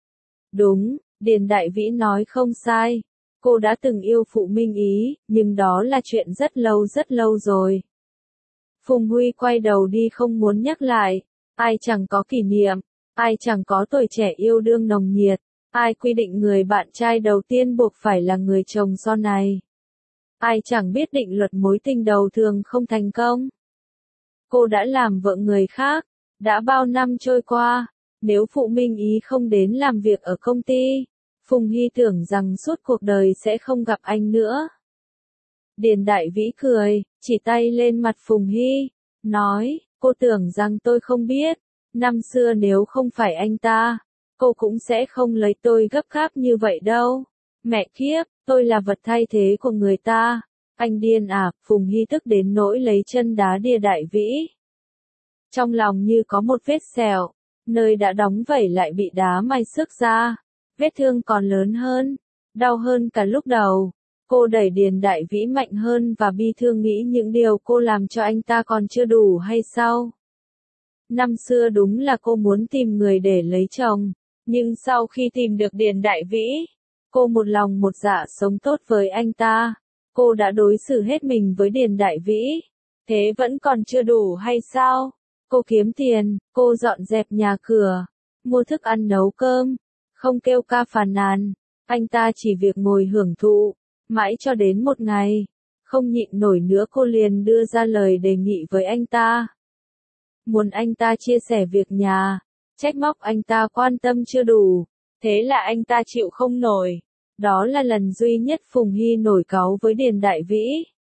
Đúng, Điền Đại Vĩ nói không sai. Cô đã từng yêu Phụ Minh Ý, nhưng đó là chuyện rất lâu rồi. Phùng Huy quay đầu đi không muốn nhắc lại. Ai chẳng có kỷ niệm, ai chẳng có tuổi trẻ yêu đương nồng nhiệt. Ai quy định người bạn trai đầu tiên buộc phải là người chồng sau này? Ai chẳng biết định luật mối tình đầu thường không thành công. Cô đã làm vợ người khác, đã bao năm trôi qua, nếu phụ Minh Ý không đến làm việc ở công ty, Phùng Hy tưởng rằng suốt cuộc đời sẽ không gặp anh nữa. Điền Đại Vĩ cười, chỉ tay lên mặt Phùng Hy, nói, cô tưởng rằng tôi không biết, năm xưa nếu không phải anh ta, cô cũng sẽ không lấy tôi gấp gáp như vậy đâu. Mẹ kiếp, tôi là vật thay thế của người ta. Anh điên à? Phùng Hy tức đến nỗi lấy chân đá Điền Đại Vĩ. Trong lòng như có một vết sẹo, nơi đã đóng vẩy lại bị đá may xước ra. Vết thương còn lớn hơn, đau hơn cả lúc đầu. Cô đẩy Điền Đại Vĩ mạnh hơn và bi thương nghĩ những điều cô làm cho anh ta còn chưa đủ hay sao? Năm xưa đúng là cô muốn tìm người để lấy chồng, nhưng sau khi tìm được Điền Đại Vĩ, cô một lòng một dạ sống tốt với anh ta. Cô đã đối xử hết mình với Điền Đại Vĩ, thế vẫn còn chưa đủ hay sao? Cô kiếm tiền, cô dọn dẹp nhà cửa, mua thức ăn nấu cơm, không kêu ca phàn nàn, anh ta chỉ việc ngồi hưởng thụ, mãi cho đến một ngày, không nhịn nổi nữa cô liền đưa ra lời đề nghị với anh ta. Muốn anh ta chia sẻ việc nhà, trách móc anh ta quan tâm chưa đủ, thế là anh ta chịu không nổi. Đó là lần duy nhất Phùng Hy nổi cáu với Điền Đại Vĩ.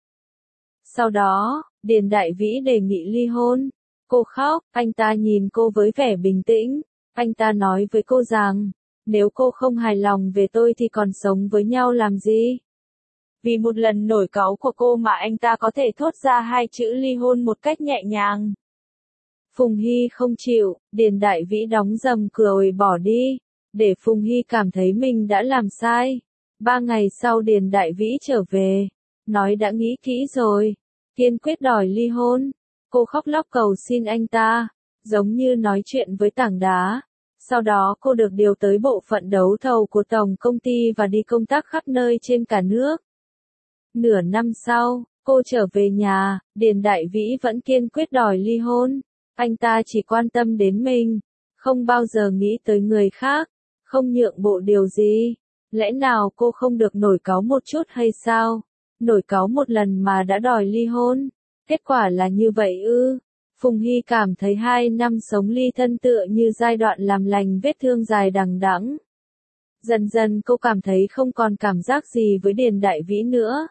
Sau đó, Điền Đại Vĩ đề nghị ly hôn. Cô khóc, anh ta nhìn cô với vẻ bình tĩnh. Anh ta nói với cô rằng, nếu cô không hài lòng về tôi thì còn sống với nhau làm gì? Vì một lần nổi cáu của cô mà anh ta có thể thốt ra hai chữ ly hôn một cách nhẹ nhàng. Phùng Hy không chịu, Điền Đại Vĩ đóng dầm cửa rồi bỏ đi, để Phùng Hy cảm thấy mình đã làm sai. 3 ngày sau Điền Đại Vĩ trở về, nói đã nghĩ kỹ rồi, kiên quyết đòi ly hôn. Cô khóc lóc cầu xin anh ta, giống như nói chuyện với tảng đá. Sau đó cô được điều tới bộ phận đấu thầu của tổng công ty và đi công tác khắp nơi trên cả nước. Nửa năm sau, cô trở về nhà, Điền Đại Vĩ vẫn kiên quyết đòi ly hôn. Anh ta chỉ quan tâm đến mình, không bao giờ nghĩ tới người khác, không nhượng bộ điều gì. Lẽ nào cô không được nổi cáu một chút hay sao? Nổi cáu một lần mà đã đòi ly hôn. Kết quả là như vậy ư? Phùng Hy cảm thấy 2 năm sống ly thân tựa như giai đoạn làm lành vết thương dài đằng đẵng. Dần dần cô cảm thấy không còn cảm giác gì với Điền Đại Vĩ nữa.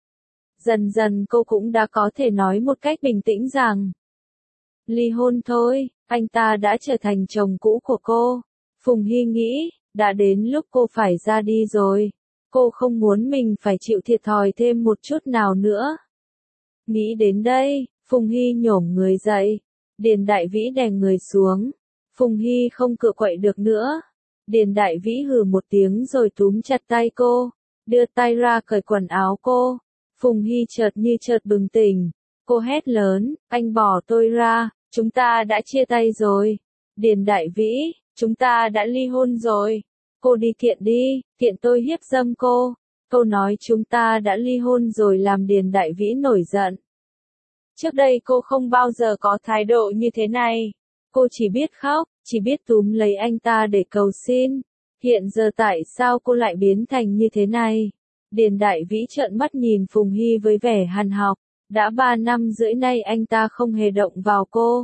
Dần dần cô cũng đã có thể nói một cách bình tĩnh rằng ly hôn thôi, anh ta đã trở thành chồng cũ của cô. Phùng Hy nghĩ, đã đến lúc cô phải ra đi rồi. Cô không muốn mình phải chịu thiệt thòi thêm một chút nào nữa. Nghĩ đến đây, Phùng Hy nhổm người dậy. Điền Đại Vĩ đè người xuống. Phùng Hy không cựa quậy được nữa. Điền Đại Vĩ hừ một tiếng rồi túm chặt tay cô, đưa tay ra cởi quần áo cô. Phùng Hy chợt như chợt bừng tỉnh. Cô hét lớn, anh bỏ tôi ra, chúng ta đã chia tay rồi. Điền Đại Vĩ, chúng ta đã ly hôn rồi. Cô đi kiện đi, kiện tôi hiếp dâm cô. Câu nói chúng ta đã ly hôn rồi làm Điền Đại Vĩ nổi giận. Trước đây cô không bao giờ có thái độ như thế này. Cô chỉ biết khóc, chỉ biết túm lấy anh ta để cầu xin. Hiện giờ tại sao cô lại biến thành như thế này? Điền Đại Vĩ trợn mắt nhìn Phùng Hy với vẻ hằn học. Đã 3 năm rưỡi nay anh ta không hề động vào cô.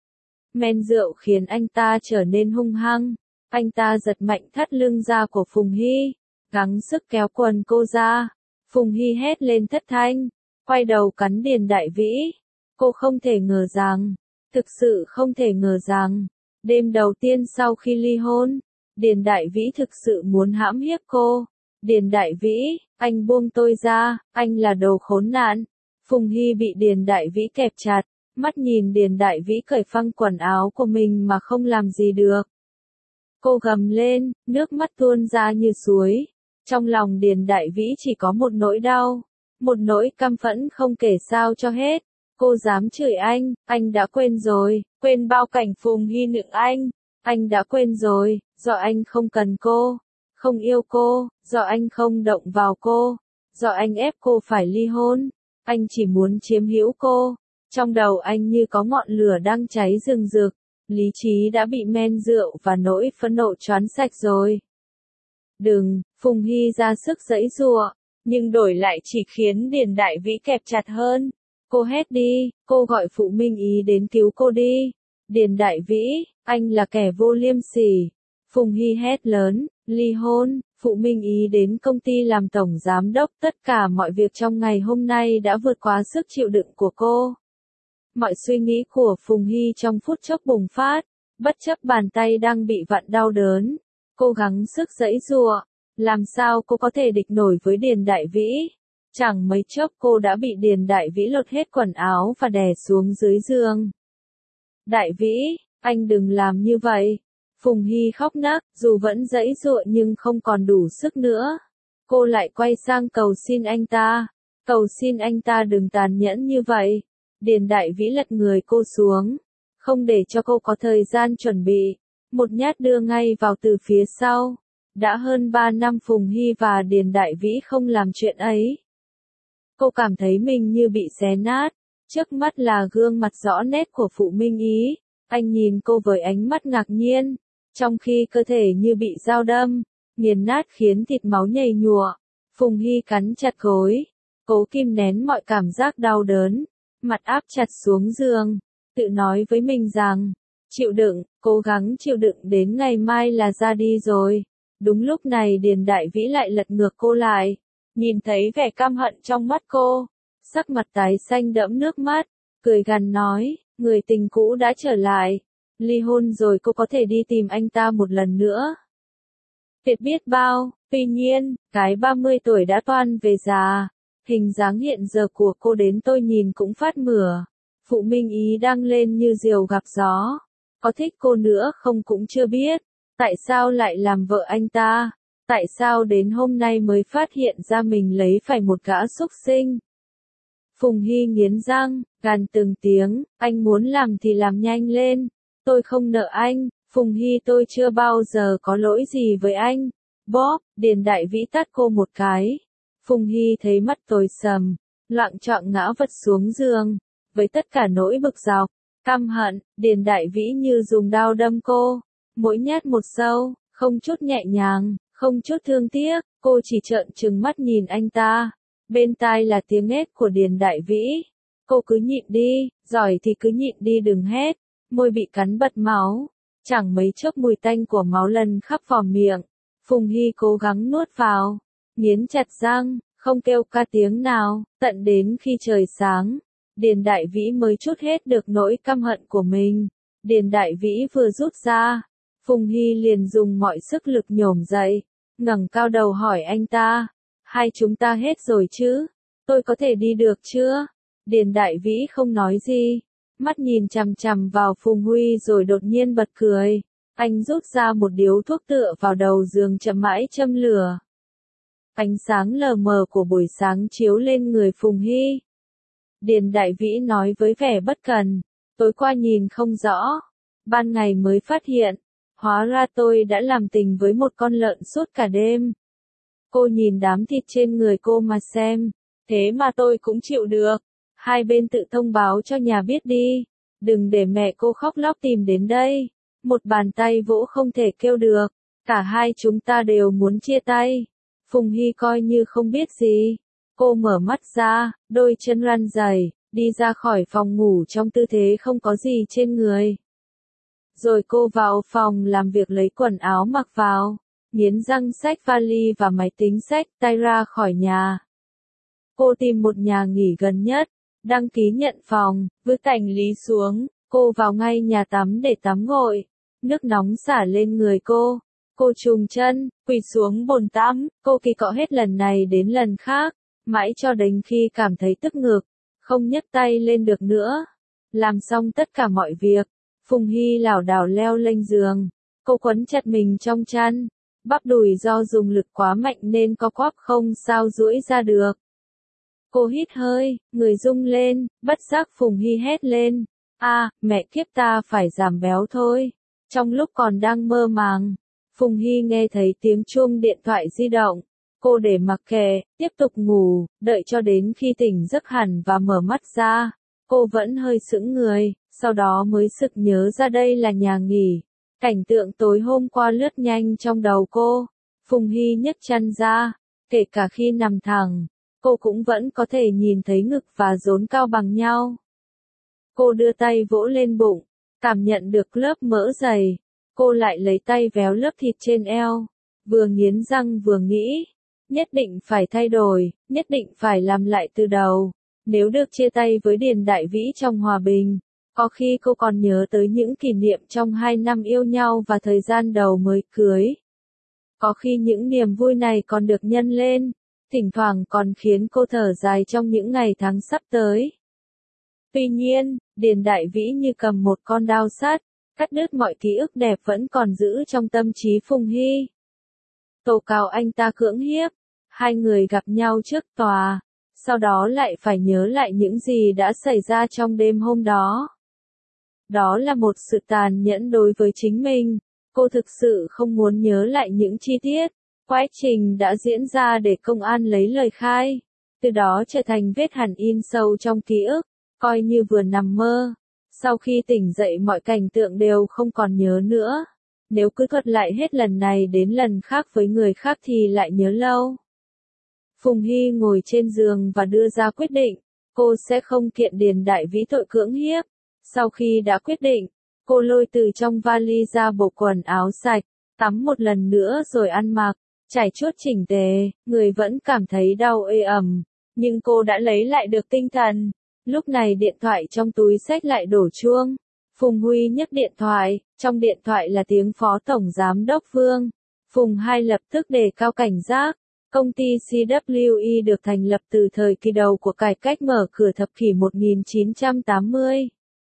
Men rượu khiến anh ta trở nên hung hăng. Anh ta giật mạnh thắt lưng da của Phùng Hy, gắng sức kéo quần cô ra. Phùng Hy hét lên thất thanh, quay đầu cắn Điền Đại Vĩ. Cô không thể ngờ rằng, thực sự không thể ngờ rằng, đêm đầu tiên sau khi ly hôn, Điền Đại Vĩ thực sự muốn hãm hiếp cô. Điền Đại Vĩ, anh buông tôi ra, anh là đồ khốn nạn. Phùng Hy bị Điền Đại Vĩ kẹp chặt, mắt nhìn Điền Đại Vĩ cởi phăng quần áo của mình mà không làm gì được. Cô gầm lên, nước mắt tuôn ra như suối. Trong lòng Điền Đại Vĩ chỉ có một nỗi đau, một nỗi căm phẫn không kể sao cho hết. Cô dám chửi anh đã quên rồi, quên bao cảnh Phùng Hy nựng anh đã quên rồi, do anh không cần cô, không yêu cô, do anh không động vào cô, do anh ép cô phải ly hôn, anh chỉ muốn chiếm hữu cô. Trong đầu anh như có ngọn lửa đang cháy rừng rực, lý trí đã bị men rượu và nỗi phẫn nộ choán sạch rồi. Đừng, Phùng Hy ra sức giãy giụa, nhưng đổi lại chỉ khiến Điền Đại Vĩ kẹp chặt hơn. Cô hét đi, cô gọi Phụ Minh Ý đến cứu cô đi. Điền Đại Vĩ, anh là kẻ vô liêm sỉ. Phùng Hy hét lớn, ly hôn. Phụ Minh Ý đến công ty làm tổng giám đốc, tất cả mọi việc trong ngày hôm nay đã vượt quá sức chịu đựng của cô. Mọi suy nghĩ của Phùng Hy trong phút chốc bùng phát, bất chấp bàn tay đang bị vặn đau đớn. Cô gắng sức giãy giụa, làm sao cô có thể địch nổi với Điền Đại Vĩ? Chẳng mấy chốc cô đã bị Điền Đại Vĩ lột hết quần áo và đè xuống dưới giường. Đại Vĩ, anh đừng làm như vậy. Phùng Hy khóc nấc, dù vẫn giãy giụa nhưng không còn đủ sức nữa. Cô lại quay sang cầu xin anh ta. Cầu xin anh ta đừng tàn nhẫn như vậy. Điền Đại Vĩ lật người cô xuống, không để cho cô có thời gian chuẩn bị. Một nhát đưa ngay vào từ phía sau. Đã hơn 3 năm Phùng Hy và Điền Đại Vĩ không làm chuyện ấy. Cô cảm thấy mình như bị xé nát. Trước mắt là gương mặt rõ nét của Phụ Minh Ý. Anh nhìn cô với ánh mắt ngạc nhiên, trong khi cơ thể như bị dao đâm, nghiền nát khiến thịt máu nhầy nhụa. Phùng Hy cắn chặt gối, cố kìm nén mọi cảm giác đau đớn, mặt áp chặt xuống giường, tự nói với mình rằng, chịu đựng, cố gắng chịu đựng đến ngày mai là ra đi rồi. Đúng lúc này Điền Đại Vĩ lại lật ngược cô lại, nhìn thấy vẻ căm hận trong mắt cô, sắc mặt tái xanh đẫm nước mắt, cười gằn nói, người tình cũ đã trở lại, ly hôn rồi cô có thể đi tìm anh ta một lần nữa. Tuyệt biết bao, tuy nhiên, cái 30 tuổi đã toan về già, hình dáng hiện giờ của cô đến tôi nhìn cũng phát mửa. Phụ Minh Ý đang lên như diều gặp gió, có thích cô nữa không cũng chưa biết, tại sao lại làm vợ anh ta, tại sao đến hôm nay mới phát hiện ra mình lấy phải một gã súc sinh. Phùng Hy nghiến răng, gằn từng tiếng, anh muốn làm thì làm nhanh lên, tôi không nợ anh, Phùng Hy tôi chưa bao giờ có lỗi gì với anh. Bóp, Điền Đại Vĩ tát cô một cái. Phùng Hy thấy mắt tối sầm, loạng choạng ngã vật xuống giường, với tất cả nỗi bực dọc, căm hận, Điền Đại Vĩ như dùng dao đâm cô, mỗi nhát một sâu, không chút nhẹ nhàng, không chút thương tiếc, cô chỉ trợn trừng mắt nhìn anh ta. Bên tai là tiếng hét của Điền Đại Vĩ. Cô cứ nhịn đi, giỏi thì cứ nhịn đi đừng hét. Môi bị cắn bật máu. Chẳng mấy chốc mùi tanh của máu lần khắp vòm miệng. Phùng Hy cố gắng nuốt vào. Nghiến chặt răng, không kêu ca tiếng nào. Tận đến khi trời sáng, Điền Đại Vĩ mới trút hết được nỗi căm hận của mình. Điền Đại Vĩ vừa rút ra. Phùng Hy liền dùng mọi sức lực nhổm dậy. Ngẩng cao đầu hỏi anh ta. Hai chúng ta hết rồi chứ? Tôi có thể đi được chưa? Điền Đại Vĩ không nói gì. Mắt nhìn chằm chằm vào Phùng Huy rồi đột nhiên bật cười. Anh rút ra một điếu thuốc tựa vào đầu giường chậm mãi châm lửa. Ánh sáng lờ mờ của buổi sáng chiếu lên người Phùng Hy. Điền Đại Vĩ nói với vẻ bất cần. Tối qua nhìn không rõ. Ban ngày mới phát hiện. Hóa ra tôi đã làm tình với một con lợn suốt cả đêm. Cô nhìn đám thịt trên người cô mà xem. Thế mà tôi cũng chịu được. Hai bên tự thông báo cho nhà biết đi. Đừng để mẹ cô khóc lóc tìm đến đây. Một bàn tay vỗ không thể kêu được. Cả hai chúng ta đều muốn chia tay. Phùng Hy coi như không biết gì. Cô mở mắt ra, đôi chân răn rẩy, đi ra khỏi phòng ngủ trong tư thế không có gì trên người. Rồi cô vào phòng làm việc lấy quần áo mặc vào. Nghiến răng xách vali và máy tính xách tay ra khỏi nhà. Cô tìm một nhà nghỉ gần nhất, đăng ký nhận phòng, vứt hành lý xuống, cô vào ngay nhà tắm để tắm gội. Nước nóng xả lên người cô. Cô trùng chân, quỳ xuống bồn tắm, cô kỳ cọ hết lần này đến lần khác, mãi cho đến khi cảm thấy tức ngực, không nhấc tay lên được nữa. Làm xong tất cả mọi việc, Phùng Hy lảo đảo leo lên giường. Cô quấn chặt mình trong chăn. Bắp đùi do dùng lực quá mạnh nên co quắp không sao duỗi ra được. Cô hít hơi, người rung lên, bất giác Phùng Hy hét lên. Mẹ kiếp ta phải giảm béo thôi. Trong lúc còn đang mơ màng, Phùng Hy nghe thấy tiếng chuông điện thoại di động. Cô để mặc kệ, tiếp tục ngủ, đợi cho đến khi tỉnh giấc hẳn và mở mắt ra. Cô vẫn hơi sững người, sau đó mới sực nhớ ra đây là nhà nghỉ. Cảnh tượng tối hôm qua lướt nhanh trong đầu cô. Phùng Hy nhấc chân ra, kể cả khi nằm thẳng, cô cũng vẫn có thể nhìn thấy ngực và rốn cao bằng nhau. Cô đưa tay vỗ lên bụng, cảm nhận được lớp mỡ dày. Cô lại lấy tay véo lớp thịt trên eo, vừa nghiến răng vừa nghĩ, nhất định phải thay đổi, nhất định phải làm lại từ đầu. Nếu được chia tay với Điền Đại Vĩ trong hòa bình, có khi cô còn nhớ tới những kỷ niệm trong 2 năm yêu nhau và thời gian đầu mới cưới. Có khi những niềm vui này còn được nhân lên, thỉnh thoảng còn khiến cô thở dài trong những ngày tháng sắp tới. Tuy nhiên, Điền Đại Vĩ như cầm một con dao sắt, cắt đứt mọi ký ức đẹp vẫn còn giữ trong tâm trí Phùng Hy. Tố cáo anh ta cưỡng hiếp, hai người gặp nhau trước tòa, sau đó lại phải nhớ lại những gì đã xảy ra trong đêm hôm đó. Đó là một sự tàn nhẫn đối với chính mình, cô thực sự không muốn nhớ lại những chi tiết, quá trình đã diễn ra để công an lấy lời khai, từ đó trở thành vết hằn in sâu trong ký ức, coi như vừa nằm mơ. Sau khi tỉnh dậy mọi cảnh tượng đều không còn nhớ nữa. Nếu cứ thuật lại hết lần này đến lần khác với người khác thì lại nhớ lâu. Phùng Hy ngồi trên giường và đưa ra quyết định, cô sẽ không kiện Điền Đại Vĩ tội cưỡng hiếp. Sau khi đã quyết định, cô lôi từ trong vali ra bộ quần áo sạch, tắm một lần nữa rồi ăn mặc, trải chuốt chỉnh tề, người vẫn cảm thấy đau ê ẩm, nhưng cô đã lấy lại được tinh thần. Lúc này điện thoại trong túi xách lại đổ chuông. Phùng Huy nhấc điện thoại, trong điện thoại là tiếng Phó Tổng Giám đốc Vương. Phùng Hai lập tức đề cao cảnh giác. Công ty CWE được thành lập từ thời kỳ đầu của cải cách mở cửa thập kỷ 1980.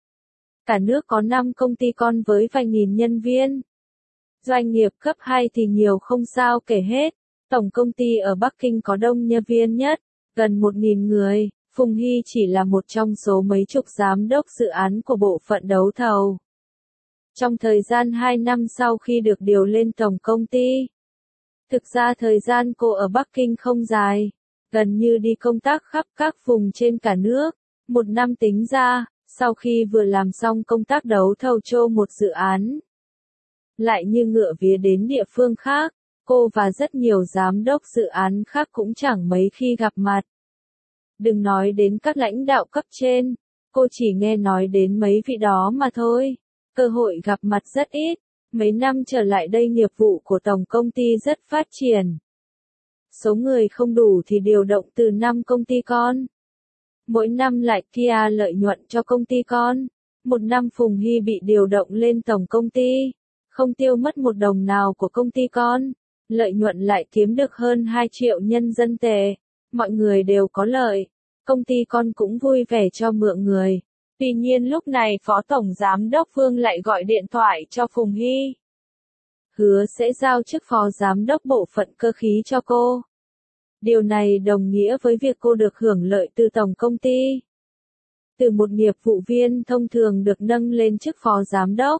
Cả nước có 5 công ty con với vài nghìn nhân viên. Doanh nghiệp cấp 2 thì nhiều không sao kể hết. Tổng công ty ở Bắc Kinh có đông nhân viên nhất, gần 1.000 người. Phùng Hy chỉ là một trong số mấy chục giám đốc dự án của bộ phận đấu thầu. Trong thời gian 2 năm sau khi được điều lên tổng công ty, thực ra thời gian cô ở Bắc Kinh không dài, gần như đi công tác khắp các vùng trên cả nước. 1 năm tính ra, sau khi vừa làm xong công tác đấu thầu cho một dự án, lại như ngựa vía đến địa phương khác, cô và rất nhiều giám đốc dự án khác cũng chẳng mấy khi gặp mặt. Đừng nói đến các lãnh đạo cấp trên, cô chỉ nghe nói đến mấy vị đó mà thôi. Cơ hội gặp mặt rất ít, mấy năm trở lại đây nghiệp vụ của tổng công ty rất phát triển. Số người không đủ thì điều động từ 5 công ty con. Mỗi năm lại kia lợi nhuận cho công ty con. Một năm Phùng Hy bị điều động lên tổng công ty, không tiêu mất một đồng nào của công ty con. Lợi nhuận lại kiếm được hơn 2 triệu nhân dân tệ. Mọi người đều có lợi, công ty con cũng vui vẻ cho mượn người. Tuy nhiên lúc này Phó Tổng Giám đốc Vương lại gọi điện thoại cho Phùng Hy. Hứa sẽ giao chức Phó Giám đốc bộ phận cơ khí cho cô. Điều này đồng nghĩa với việc cô được hưởng lợi từ tổng công ty. Từ một nghiệp vụ viên thông thường được nâng lên chức Phó Giám đốc.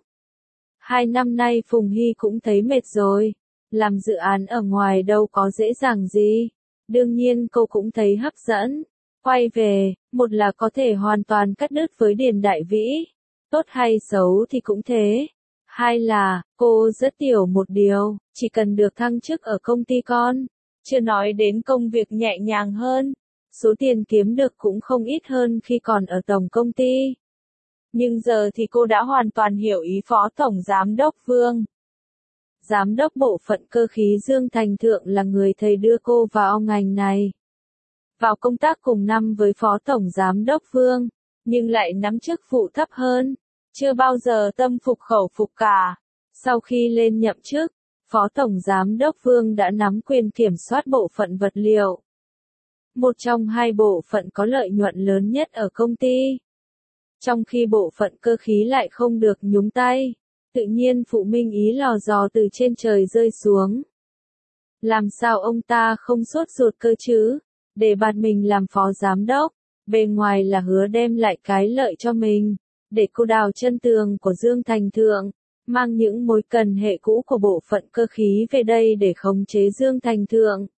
2 năm nay Phùng Hy cũng thấy mệt rồi. Làm dự án ở ngoài đâu có dễ dàng gì. Đương nhiên cô cũng thấy hấp dẫn. Quay về, một là có thể hoàn toàn cắt đứt với Điền Đại Vĩ. Tốt hay xấu thì cũng thế. Hai là, cô rất hiểu một điều, chỉ cần được thăng chức ở công ty con. Chưa nói đến công việc nhẹ nhàng hơn. Số tiền kiếm được cũng không ít hơn khi còn ở tổng công ty. Nhưng giờ thì cô đã hoàn toàn hiểu ý Phó Tổng Giám đốc Vương. Giám đốc bộ phận cơ khí Dương Thành Thượng là người thầy đưa cô vào ngành này. Vào công tác cùng năm với Phó Tổng Giám đốc Vương, nhưng lại nắm chức vụ thấp hơn, chưa bao giờ tâm phục khẩu phục cả. Sau khi lên nhậm chức, Phó Tổng Giám đốc Vương đã nắm quyền kiểm soát bộ phận vật liệu. Một trong 2 bộ phận có lợi nhuận lớn nhất ở công ty. Trong khi bộ phận cơ khí lại không được nhúng tay. Tự nhiên phụ minh ý lò dò từ trên trời rơi xuống. Làm sao ông ta không sốt ruột cơ chứ? Để bạt mình làm phó giám đốc, bề ngoài là hứa đem lại cái lợi cho mình. Để cô đào chân tường của Dương Thành Thượng, mang những mối cần hệ cũ của bộ phận cơ khí về đây để khống chế Dương Thành Thượng.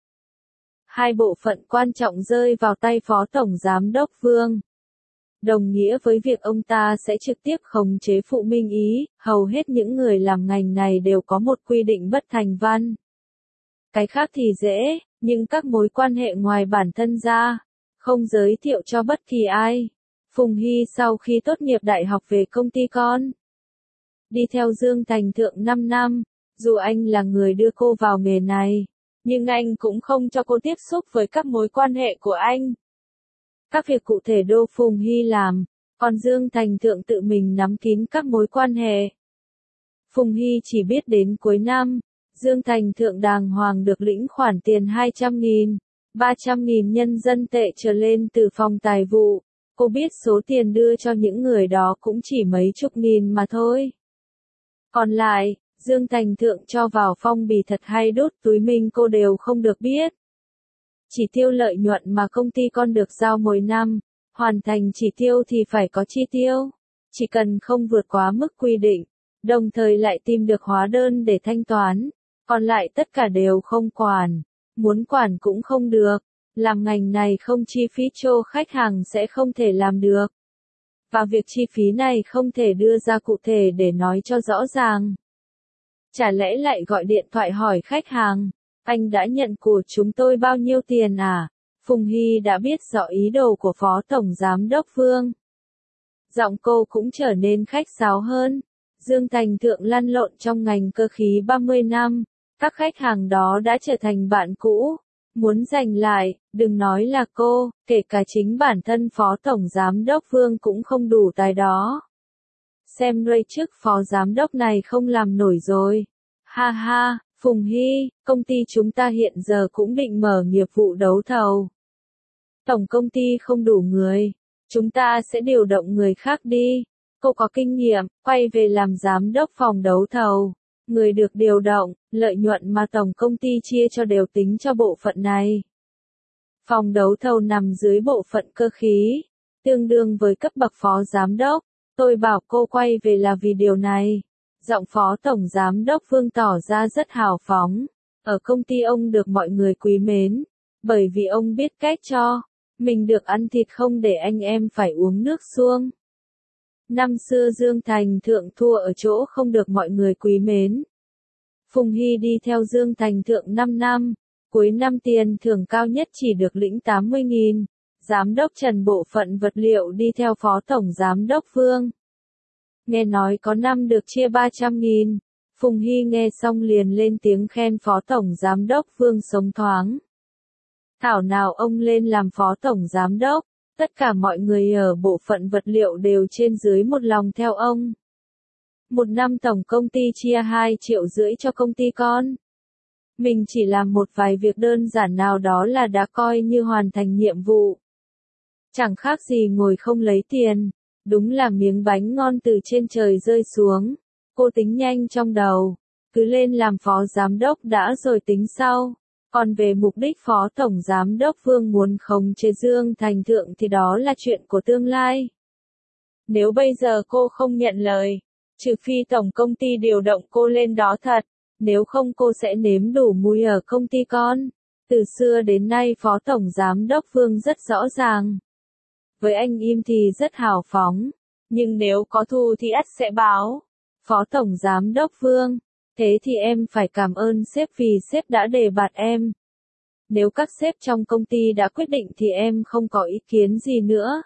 2 bộ phận quan trọng rơi vào tay Phó Tổng Giám đốc Vương. Đồng nghĩa với việc ông ta sẽ trực tiếp khống chế phụ minh ý, hầu hết những người làm ngành này đều có một quy định bất thành văn. Cái khác thì dễ, nhưng các mối quan hệ ngoài bản thân ra, không giới thiệu cho bất kỳ ai. Phùng Hy sau khi tốt nghiệp đại học về công ty con. Đi theo Dương Thành Thượng 5 năm, dù anh là người đưa cô vào nghề này, nhưng anh cũng không cho cô tiếp xúc với các mối quan hệ của anh. Các việc cụ thể đô Phùng Hy làm, còn Dương Thành Thượng tự mình nắm kín các mối quan hệ. Phùng Hy chỉ biết đến cuối năm, Dương Thành Thượng đàng hoàng được lĩnh khoản tiền 200.000, 300.000 nhân dân tệ trở lên từ phòng tài vụ. Cô biết số tiền đưa cho những người đó cũng chỉ mấy chục nghìn mà thôi. Còn lại, Dương Thành Thượng cho vào phong bì thật hay đốt túi mình cô đều không được biết. Chỉ tiêu lợi nhuận mà công ty con được giao mỗi năm, hoàn thành chỉ tiêu thì phải có chi tiêu. Chỉ cần không vượt quá mức quy định, đồng thời lại tìm được hóa đơn để thanh toán, còn lại tất cả đều không quản. Muốn quản cũng không được, làm ngành này không chi phí cho khách hàng sẽ không thể làm được. Và việc chi phí này không thể đưa ra cụ thể để nói cho rõ ràng. Chả lẽ lại gọi điện thoại hỏi khách hàng, anh đã nhận của chúng tôi bao nhiêu tiền à? Phùng Hy đã biết rõ ý đồ của Phó Tổng Giám đốc Vương. Giọng cô cũng trở nên khách sáo hơn. Dương Thành Thượng lăn lộn trong ngành cơ khí 30 năm, các khách hàng đó đã trở thành bạn cũ. Muốn giành lại, đừng nói là cô, kể cả chính bản thân Phó Tổng Giám đốc Vương cũng không đủ tài đó. Xem Ray trước Phó Giám đốc này không làm nổi rồi. Ha ha, Phùng Hy, công ty chúng ta hiện giờ cũng định mở nghiệp vụ đấu thầu. Tổng công ty không đủ người, chúng ta sẽ điều động người khác đi. Cô có kinh nghiệm, quay về làm giám đốc phòng đấu thầu. Người được điều động, lợi nhuận mà tổng công ty chia cho đều tính cho bộ phận này. Phòng đấu thầu nằm dưới bộ phận cơ khí, tương đương với cấp bậc phó giám đốc. Tôi bảo cô quay về là vì điều này. Giọng phó tổng giám đốc Vương tỏ ra rất hào phóng. Ở công ty ông được mọi người quý mến, bởi vì ông biết cách cho. Mình được ăn thịt không để anh em phải uống nước suông. Năm xưa Dương Thành Thượng thua ở chỗ không được mọi người quý mến. Phùng Hy đi theo Dương Thành Thượng 5 năm, cuối năm tiền thưởng cao nhất chỉ được lĩnh 80.000. Giám đốc Trần bộ phận vật liệu đi theo Phó Tổng Giám đốc Vương. Nghe nói có năm được chia 300.000. Phùng Hy nghe xong liền lên tiếng khen Phó Tổng Giám đốc Vương sống thoáng. Thảo nào ông lên làm Phó Tổng Giám đốc, tất cả mọi người ở bộ phận vật liệu đều trên dưới một lòng theo ông. Một năm tổng công ty chia 2,5 triệu cho công ty con. Mình chỉ làm một vài việc đơn giản nào đó là đã coi như hoàn thành nhiệm vụ. Chẳng khác gì ngồi không lấy tiền, đúng là miếng bánh ngon từ trên trời rơi xuống. Cô tính nhanh trong đầu, cứ lên làm phó giám đốc đã rồi tính sau. Còn về mục đích Phó Tổng Giám đốc Vương muốn khống chế Dương Thành Thượng thì đó là chuyện của tương lai. Nếu bây giờ cô không nhận lời, trừ phi tổng công ty điều động cô lên đó thật, nếu không cô sẽ nếm đủ mùi ở công ty con. Từ xưa đến nay Phó Tổng Giám đốc Vương rất rõ ràng. Với anh im thì rất hào phóng, nhưng nếu có thù thì ắt sẽ báo. Phó Tổng Giám đốc Vương, thế thì em phải cảm ơn sếp vì sếp đã đề bạt em. Nếu các sếp trong công ty đã quyết định thì em không có ý kiến gì nữa.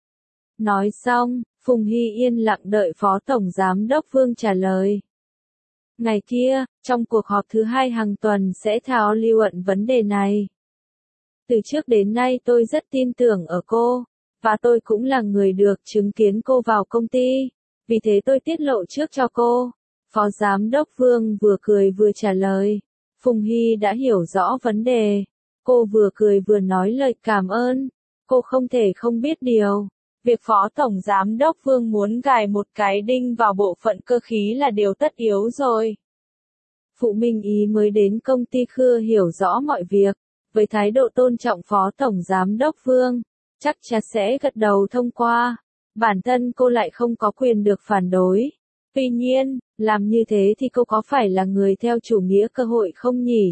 Nói xong, Phùng Hy yên lặng đợi Phó Tổng Giám đốc Vương trả lời. Ngày kia, trong cuộc họp thứ 2 hàng tuần sẽ thảo luận vấn đề này. Từ trước đến nay tôi rất tin tưởng ở cô, và tôi cũng là người được chứng kiến cô vào công ty, vì thế tôi tiết lộ trước cho cô. Phó Giám đốc Vương vừa cười vừa trả lời. Phùng Hy đã hiểu rõ vấn đề. Cô vừa cười vừa nói lời cảm ơn. Cô không thể không biết điều. Việc Phó Tổng Giám đốc Vương muốn gài một cái đinh vào bộ phận cơ khí là điều tất yếu rồi. Phụ Minh Ý mới đến công ty Khưa hiểu rõ mọi việc. Với thái độ tôn trọng Phó Tổng Giám đốc Vương, chắc chắn sẽ gật đầu thông qua. Bản thân cô lại không có quyền được phản đối. Tuy nhiên, làm như thế thì cô có phải là người theo chủ nghĩa cơ hội không nhỉ?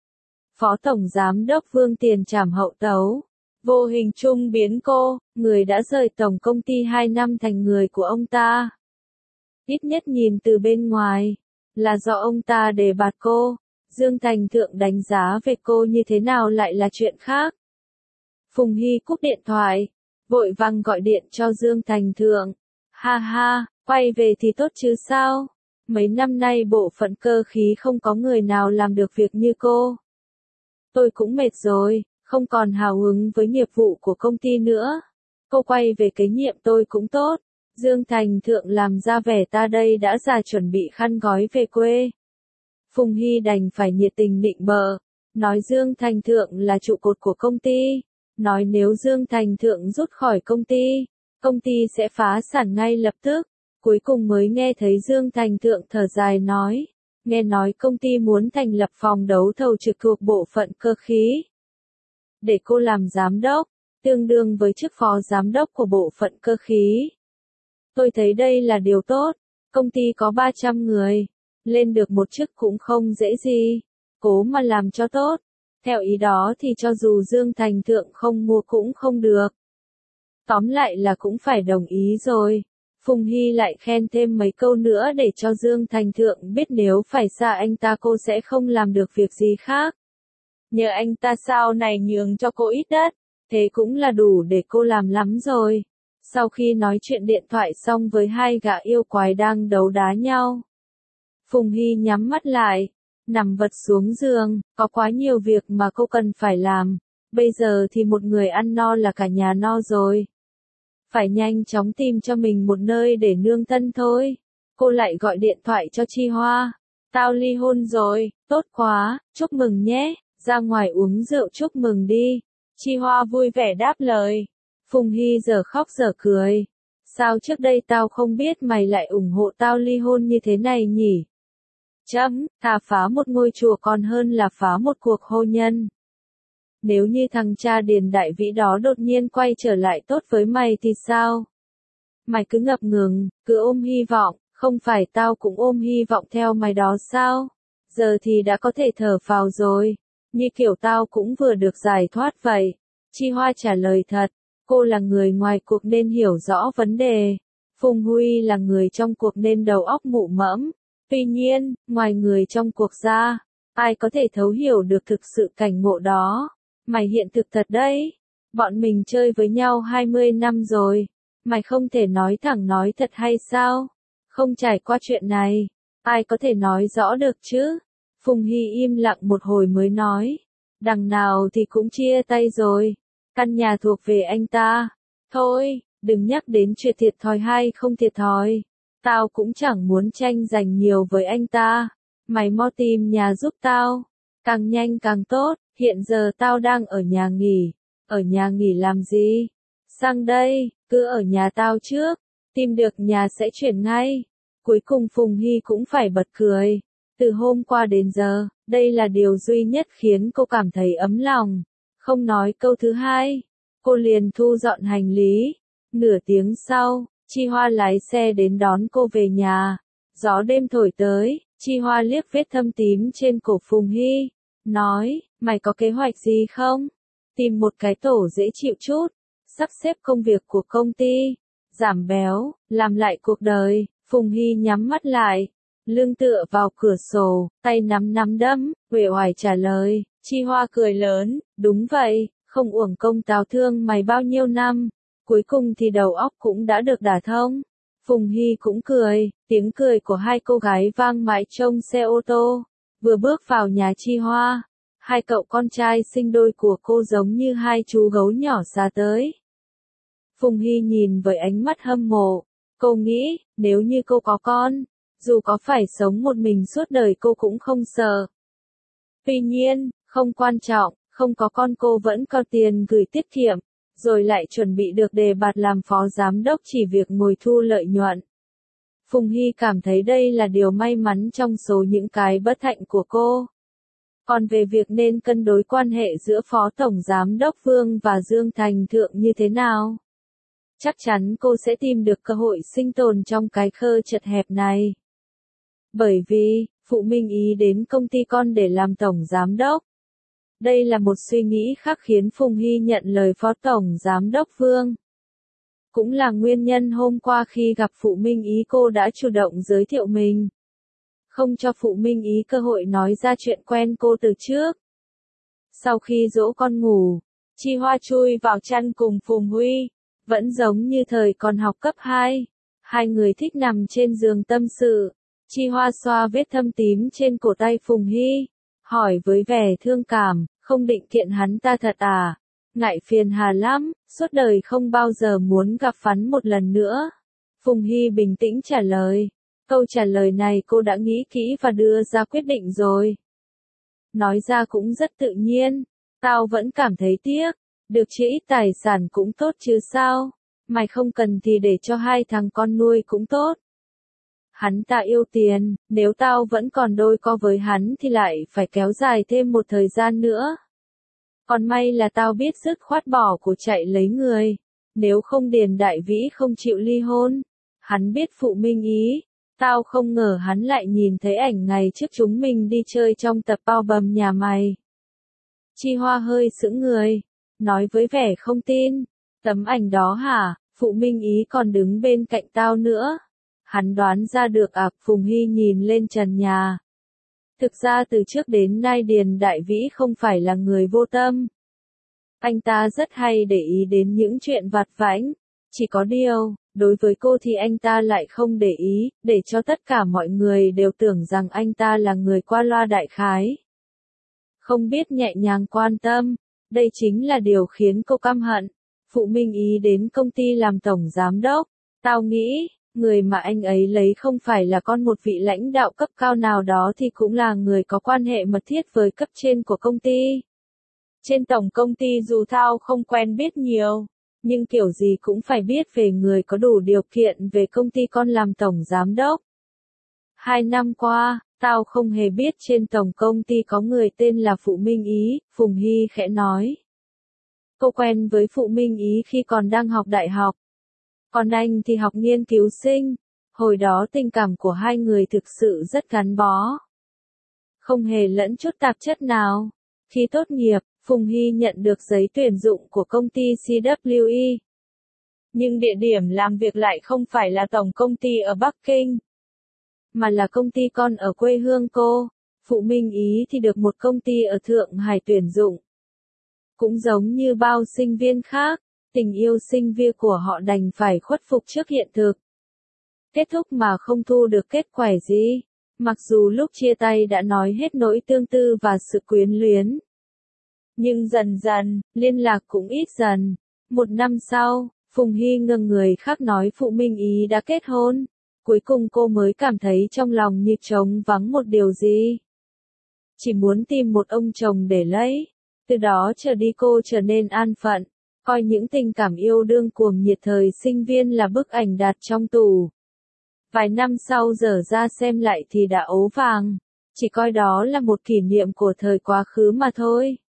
Phó Tổng Giám đốc Vương tiền trảm hậu tấu, vô hình chung biến cô, người đã rời tổng công ty 2 năm thành người của ông ta. Ít nhất nhìn từ bên ngoài, là do ông ta đề bạt cô, Dương Thành Thượng đánh giá về cô như thế nào lại là chuyện khác. Phùng Hy cúp điện thoại, vội vàng gọi điện cho Dương Thành Thượng. Ha ha, quay về thì tốt chứ sao? Mấy năm nay bộ phận cơ khí không có người nào làm được việc như cô. Tôi cũng mệt rồi, không còn hào hứng với nghiệp vụ của công ty nữa. Cô quay về kế nhiệm tôi cũng tốt. Dương Thành Thượng làm ra vẻ ta đây đã già chuẩn bị khăn gói về quê. Phùng Hy đành phải nhiệt tình nịnh bợ, nói Dương Thành Thượng là trụ cột của công ty, nói nếu Dương Thành Thượng rút khỏi công ty sẽ phá sản ngay lập tức. Cuối cùng mới nghe thấy Dương Thành Thượng thở dài nói, nghe nói công ty muốn thành lập phòng đấu thầu trực thuộc bộ phận cơ khí. Để cô làm giám đốc, tương đương với chức phó giám đốc của bộ phận cơ khí. Tôi thấy đây là điều tốt, công ty có 300 người, lên được một chức cũng không dễ gì, cố mà làm cho tốt. Theo ý đó thì cho dù Dương Thành Thượng không mua cũng không được. Tóm lại là cũng phải đồng ý rồi. Phùng Hy lại khen thêm mấy câu nữa để cho Dương Thành Thượng biết nếu phải xa anh ta cô sẽ không làm được việc gì khác. Nhờ anh ta sau này nhường cho cô ít đất, thế cũng là đủ để cô làm lắm rồi. Sau khi nói chuyện điện thoại xong với hai gã yêu quái đang đấu đá nhau, Phùng Hy nhắm mắt lại, nằm vật xuống giường, có quá nhiều việc mà cô cần phải làm. Bây giờ thì một người ăn no là cả nhà no rồi. Phải nhanh chóng tìm cho mình một nơi để nương thân thôi. Cô lại gọi điện thoại cho Chi Hoa. Tao ly hôn rồi, tốt quá, chúc mừng nhé, ra ngoài uống rượu chúc mừng đi. Chi Hoa vui vẻ đáp lời. Phùng Hy giờ khóc giờ cười. Sao trước đây tao không biết mày lại ủng hộ tao ly hôn như thế này nhỉ? Thà phá một ngôi chùa còn hơn là phá một cuộc hôn nhân. Nếu như thằng cha Điền Đại Vĩ đó đột nhiên quay trở lại tốt với mày thì sao? Mày cứ ngập ngừng, cứ ôm hy vọng, không phải tao cũng ôm hy vọng theo mày đó sao? Giờ thì đã có thể thở phào rồi, như kiểu tao cũng vừa được giải thoát vậy. Chi Hoa trả lời thật, cô là người ngoài cuộc nên hiểu rõ vấn đề. Phùng Huy là người trong cuộc nên đầu óc mụ mẫm. Tuy nhiên, ngoài người trong cuộc ra, ai có thể thấu hiểu được thực sự cảnh ngộ đó? Mày hiện thực thật đấy. Bọn mình chơi với nhau 20 năm rồi. Mày không thể nói thẳng nói thật hay sao? Không trải qua chuyện này, ai có thể nói rõ được chứ? Phùng Hy im lặng một hồi mới nói. Đằng nào thì cũng chia tay rồi. Căn nhà thuộc về anh ta. Thôi, đừng nhắc đến chuyện thiệt thòi hay không thiệt thòi. Tao cũng chẳng muốn tranh giành nhiều với anh ta. Mày mau tìm nhà giúp tao. Càng nhanh càng tốt, hiện giờ tao đang ở nhà nghỉ. Ở nhà nghỉ làm gì? Sang đây, cứ ở nhà tao trước. Tìm được nhà sẽ chuyển ngay. Cuối cùng Phùng Hy cũng phải bật cười. Từ hôm qua đến giờ, đây là điều duy nhất khiến cô cảm thấy ấm lòng. Không nói câu thứ hai, cô liền thu dọn hành lý. Nửa tiếng sau, Chi Hoa lái xe đến đón cô về nhà. Gió đêm thổi tới, Chi Hoa liếc vết thâm tím trên cổ Phùng Hy, nói, mày có kế hoạch gì không? Tìm một cái tổ dễ chịu chút, sắp xếp công việc của công ty, giảm béo, làm lại cuộc đời. Phùng Hy nhắm mắt lại, lưng tựa vào cửa sổ, tay nắm nắm đấm, uể oải trả lời. Chi Hoa cười lớn, đúng vậy, không uổng công tao thương mày bao nhiêu năm. Cuối cùng thì đầu óc cũng đã được đả thông. Phùng Hy cũng cười, tiếng cười của hai cô gái vang mãi trong xe ô tô. Vừa bước vào nhà Chi Hoa, hai cậu con trai sinh đôi của cô giống như hai chú gấu nhỏ xa tới. Phùng Hy nhìn với ánh mắt hâm mộ, cô nghĩ, nếu như cô có con, dù có phải sống một mình suốt đời cô cũng không sợ. Tuy nhiên, không quan trọng, không có con cô vẫn có tiền gửi tiết kiệm, rồi lại chuẩn bị được đề bạt làm phó giám đốc chỉ việc ngồi thu lợi nhuận. Phùng Hy cảm thấy đây là điều may mắn trong số những cái bất hạnh của cô. Còn về việc nên cân đối quan hệ giữa Phó Tổng Giám đốc Vương và Dương Thành Thượng như thế nào? Chắc chắn cô sẽ tìm được cơ hội sinh tồn trong cái khơ chật hẹp này. Bởi vì, phụ Minh Ý đến công ty con để làm Tổng Giám đốc. Đây là một suy nghĩ khác khiến Phùng Hy nhận lời Phó Tổng Giám đốc Vương. Cũng là nguyên nhân hôm qua khi gặp phụ Minh Ý cô đã chủ động giới thiệu mình. không cho Phụ Minh Ý cơ hội nói ra chuyện quen cô từ trước. Sau khi dỗ con ngủ, Chi Hoa chui vào chăn cùng Phùng Huy, vẫn giống như thời còn học cấp 2. Hai người thích nằm trên giường tâm sự. Chi Hoa xoa vết thâm tím trên cổ tay Phùng Hy, hỏi với vẻ thương cảm, không định kiện hắn ta thật à? Ngại phiền hà lắm, suốt đời không bao giờ muốn gặp hắn một lần nữa. Phùng Hy bình tĩnh trả lời. Câu trả lời này cô đã nghĩ kỹ và đưa ra quyết định rồi. Nói ra cũng rất tự nhiên. Tao vẫn cảm thấy tiếc. Được chia ít tài sản cũng tốt chứ sao? Mày không cần thì để cho 2 thằng con nuôi cũng tốt. Hắn ta yêu tiền, nếu tao vẫn còn đôi co với hắn thì lại phải kéo dài thêm một thời gian nữa. Còn may là tao biết dứt khoát bỏ của chạy lấy người. Nếu không Điền Đại Vĩ không chịu ly hôn. Hắn biết Phụ Minh Ý. Tao không ngờ hắn lại nhìn thấy ảnh ngày trước chúng mình đi chơi trong tập album nhà mày. Chi Hoa hơi sững người, nói với vẻ không tin. Tấm ảnh đó hả? Phụ Minh Ý còn đứng bên cạnh tao nữa. Hắn đoán ra được à? Phùng Hy nhìn lên trần nhà. Thực ra từ trước đến nay Điền Đại Vĩ không phải là người vô tâm. Anh ta rất hay để ý đến những chuyện vặt vãnh. Chỉ có điều, đối với cô thì anh ta lại không để ý, để cho tất cả mọi người đều tưởng rằng anh ta là người qua loa đại khái. Không biết nhẹ nhàng quan tâm, đây chính là điều khiến cô căm hận. Phụ Minh Ý đến công ty làm tổng giám đốc. Tao nghĩ, người mà anh ấy lấy không phải là con một vị lãnh đạo cấp cao nào đó thì cũng là người có quan hệ mật thiết với cấp trên của công ty. Trên tổng công ty dù tao không quen biết nhiều, nhưng kiểu gì cũng phải biết về người có đủ điều kiện về công ty con làm tổng giám đốc. 2 năm qua, tao không hề biết trên tổng công ty có người tên là Phụ Minh Ý, Phùng Hy khẽ nói. Cô quen với Phụ Minh Ý khi còn đang học đại học. Còn anh thì học nghiên cứu sinh. Hồi đó tình cảm của hai người thực sự rất gắn bó. Không hề lẫn chút tạp chất nào. Khi tốt nghiệp, Phùng Hy nhận được giấy tuyển dụng của công ty CWE. Nhưng địa điểm làm việc lại không phải là tổng công ty ở Bắc Kinh, mà là công ty con ở quê hương cô. Phụ Minh Ý thì được một công ty ở Thượng Hải tuyển dụng. Cũng giống như bao sinh viên khác, tình yêu sinh viên của họ đành phải khuất phục trước hiện thực. Kết thúc mà không thu được kết quả gì. Mặc dù lúc chia tay đã nói hết nỗi tương tư và sự quyến luyến. Nhưng dần dần, liên lạc cũng ít dần. 1 năm sau, Phùng Hy ngừng người khác nói Phụ Minh Ý đã kết hôn. Cuối cùng cô mới cảm thấy trong lòng như trống vắng một điều gì. Chỉ muốn tìm một ông chồng để lấy. Từ đó trở đi cô trở nên an phận, coi những tình cảm yêu đương cuồng nhiệt thời sinh viên là bức ảnh đặt trong tủ. Vài năm sau dở ra xem lại thì đã ố vàng, chỉ coi đó là một kỷ niệm của thời quá khứ mà thôi.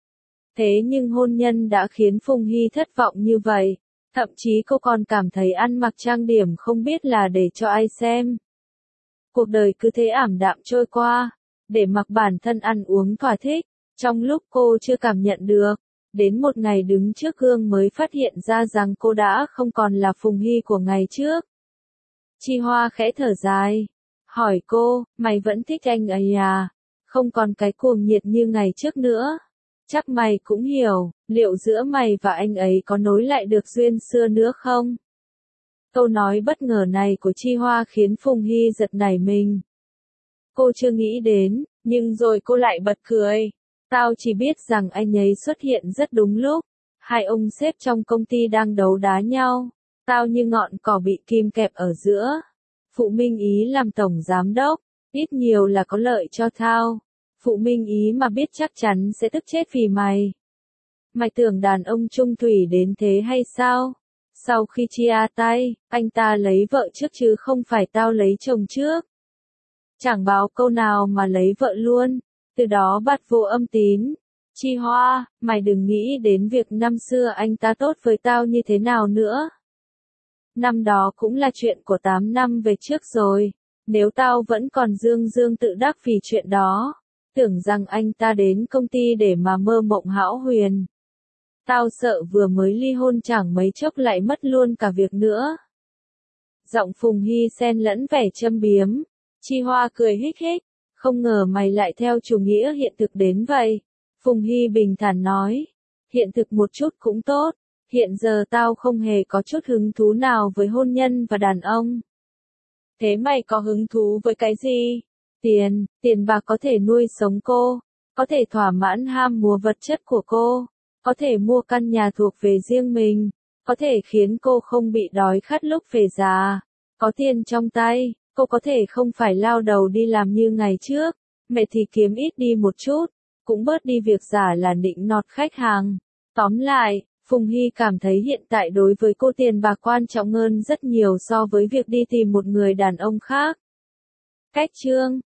Thế nhưng hôn nhân đã khiến Phùng Hy thất vọng như vậy, thậm chí cô còn cảm thấy ăn mặc trang điểm không biết là để cho ai xem. Cuộc đời cứ thế ảm đạm trôi qua, để mặc bản thân ăn uống thỏa thích. Trong lúc cô chưa cảm nhận được, đến một ngày đứng trước gương mới phát hiện ra rằng cô đã không còn là Phùng Hy của ngày trước. Chi Hoa khẽ thở dài, hỏi cô, mày vẫn thích anh ấy à? Không còn cái cuồng nhiệt như ngày trước nữa. Chắc mày cũng hiểu, liệu giữa mày và anh ấy có nối lại được duyên xưa nữa không? Câu nói bất ngờ này của Chi Hoa khiến Phùng Hy giật nảy mình. Cô chưa nghĩ đến, nhưng rồi cô lại bật cười. Tao chỉ biết rằng anh ấy xuất hiện rất đúng lúc. Hai ông sếp trong công ty đang đấu đá nhau. Tao như ngọn cỏ bị kim kẹp ở giữa. Phụ Minh Ý làm tổng giám đốc, ít nhiều là có lợi cho tao. Phụ Minh Ý mà biết chắc chắn sẽ tức chết vì mày. Mày tưởng đàn ông trung thủy đến thế hay sao? Sau khi chia tay, anh ta lấy vợ trước chứ không phải tao lấy chồng trước. Chẳng báo câu nào mà lấy vợ luôn. Từ đó bạt vô âm tín. Chi Hoa, mày đừng nghĩ đến việc năm xưa anh ta tốt với tao như thế nào nữa. Năm đó cũng là chuyện của 8 năm về trước rồi. Nếu tao vẫn còn dương dương tự đắc vì chuyện đó, tưởng rằng anh ta đến công ty để mà mơ mộng hão huyền. Tao sợ vừa mới ly hôn chẳng mấy chốc lại mất luôn cả việc nữa. Giọng Phùng Hy xen lẫn vẻ châm biếm. Chi Hoa cười hích hích, không ngờ mày lại theo chủ nghĩa hiện thực đến vậy. Phùng Hy bình thản nói, hiện thực một chút cũng tốt, hiện giờ tao không hề có chút hứng thú nào với hôn nhân và đàn ông. Thế mày có hứng thú với cái gì? Tiền, tiền bạc có thể nuôi sống cô, có thể thỏa mãn ham muốn vật chất của cô, có thể mua căn nhà thuộc về riêng mình, có thể khiến cô không bị đói khát lúc về già. Có tiền trong tay, cô có thể không phải lao đầu đi làm như ngày trước, mẹ thì kiếm ít đi một chút, cũng bớt đi việc giả là nịnh nọt khách hàng. Tóm lại, Phùng Hy cảm thấy hiện tại đối với cô tiền bạc quan trọng hơn rất nhiều so với việc đi tìm một người đàn ông khác. Cách chương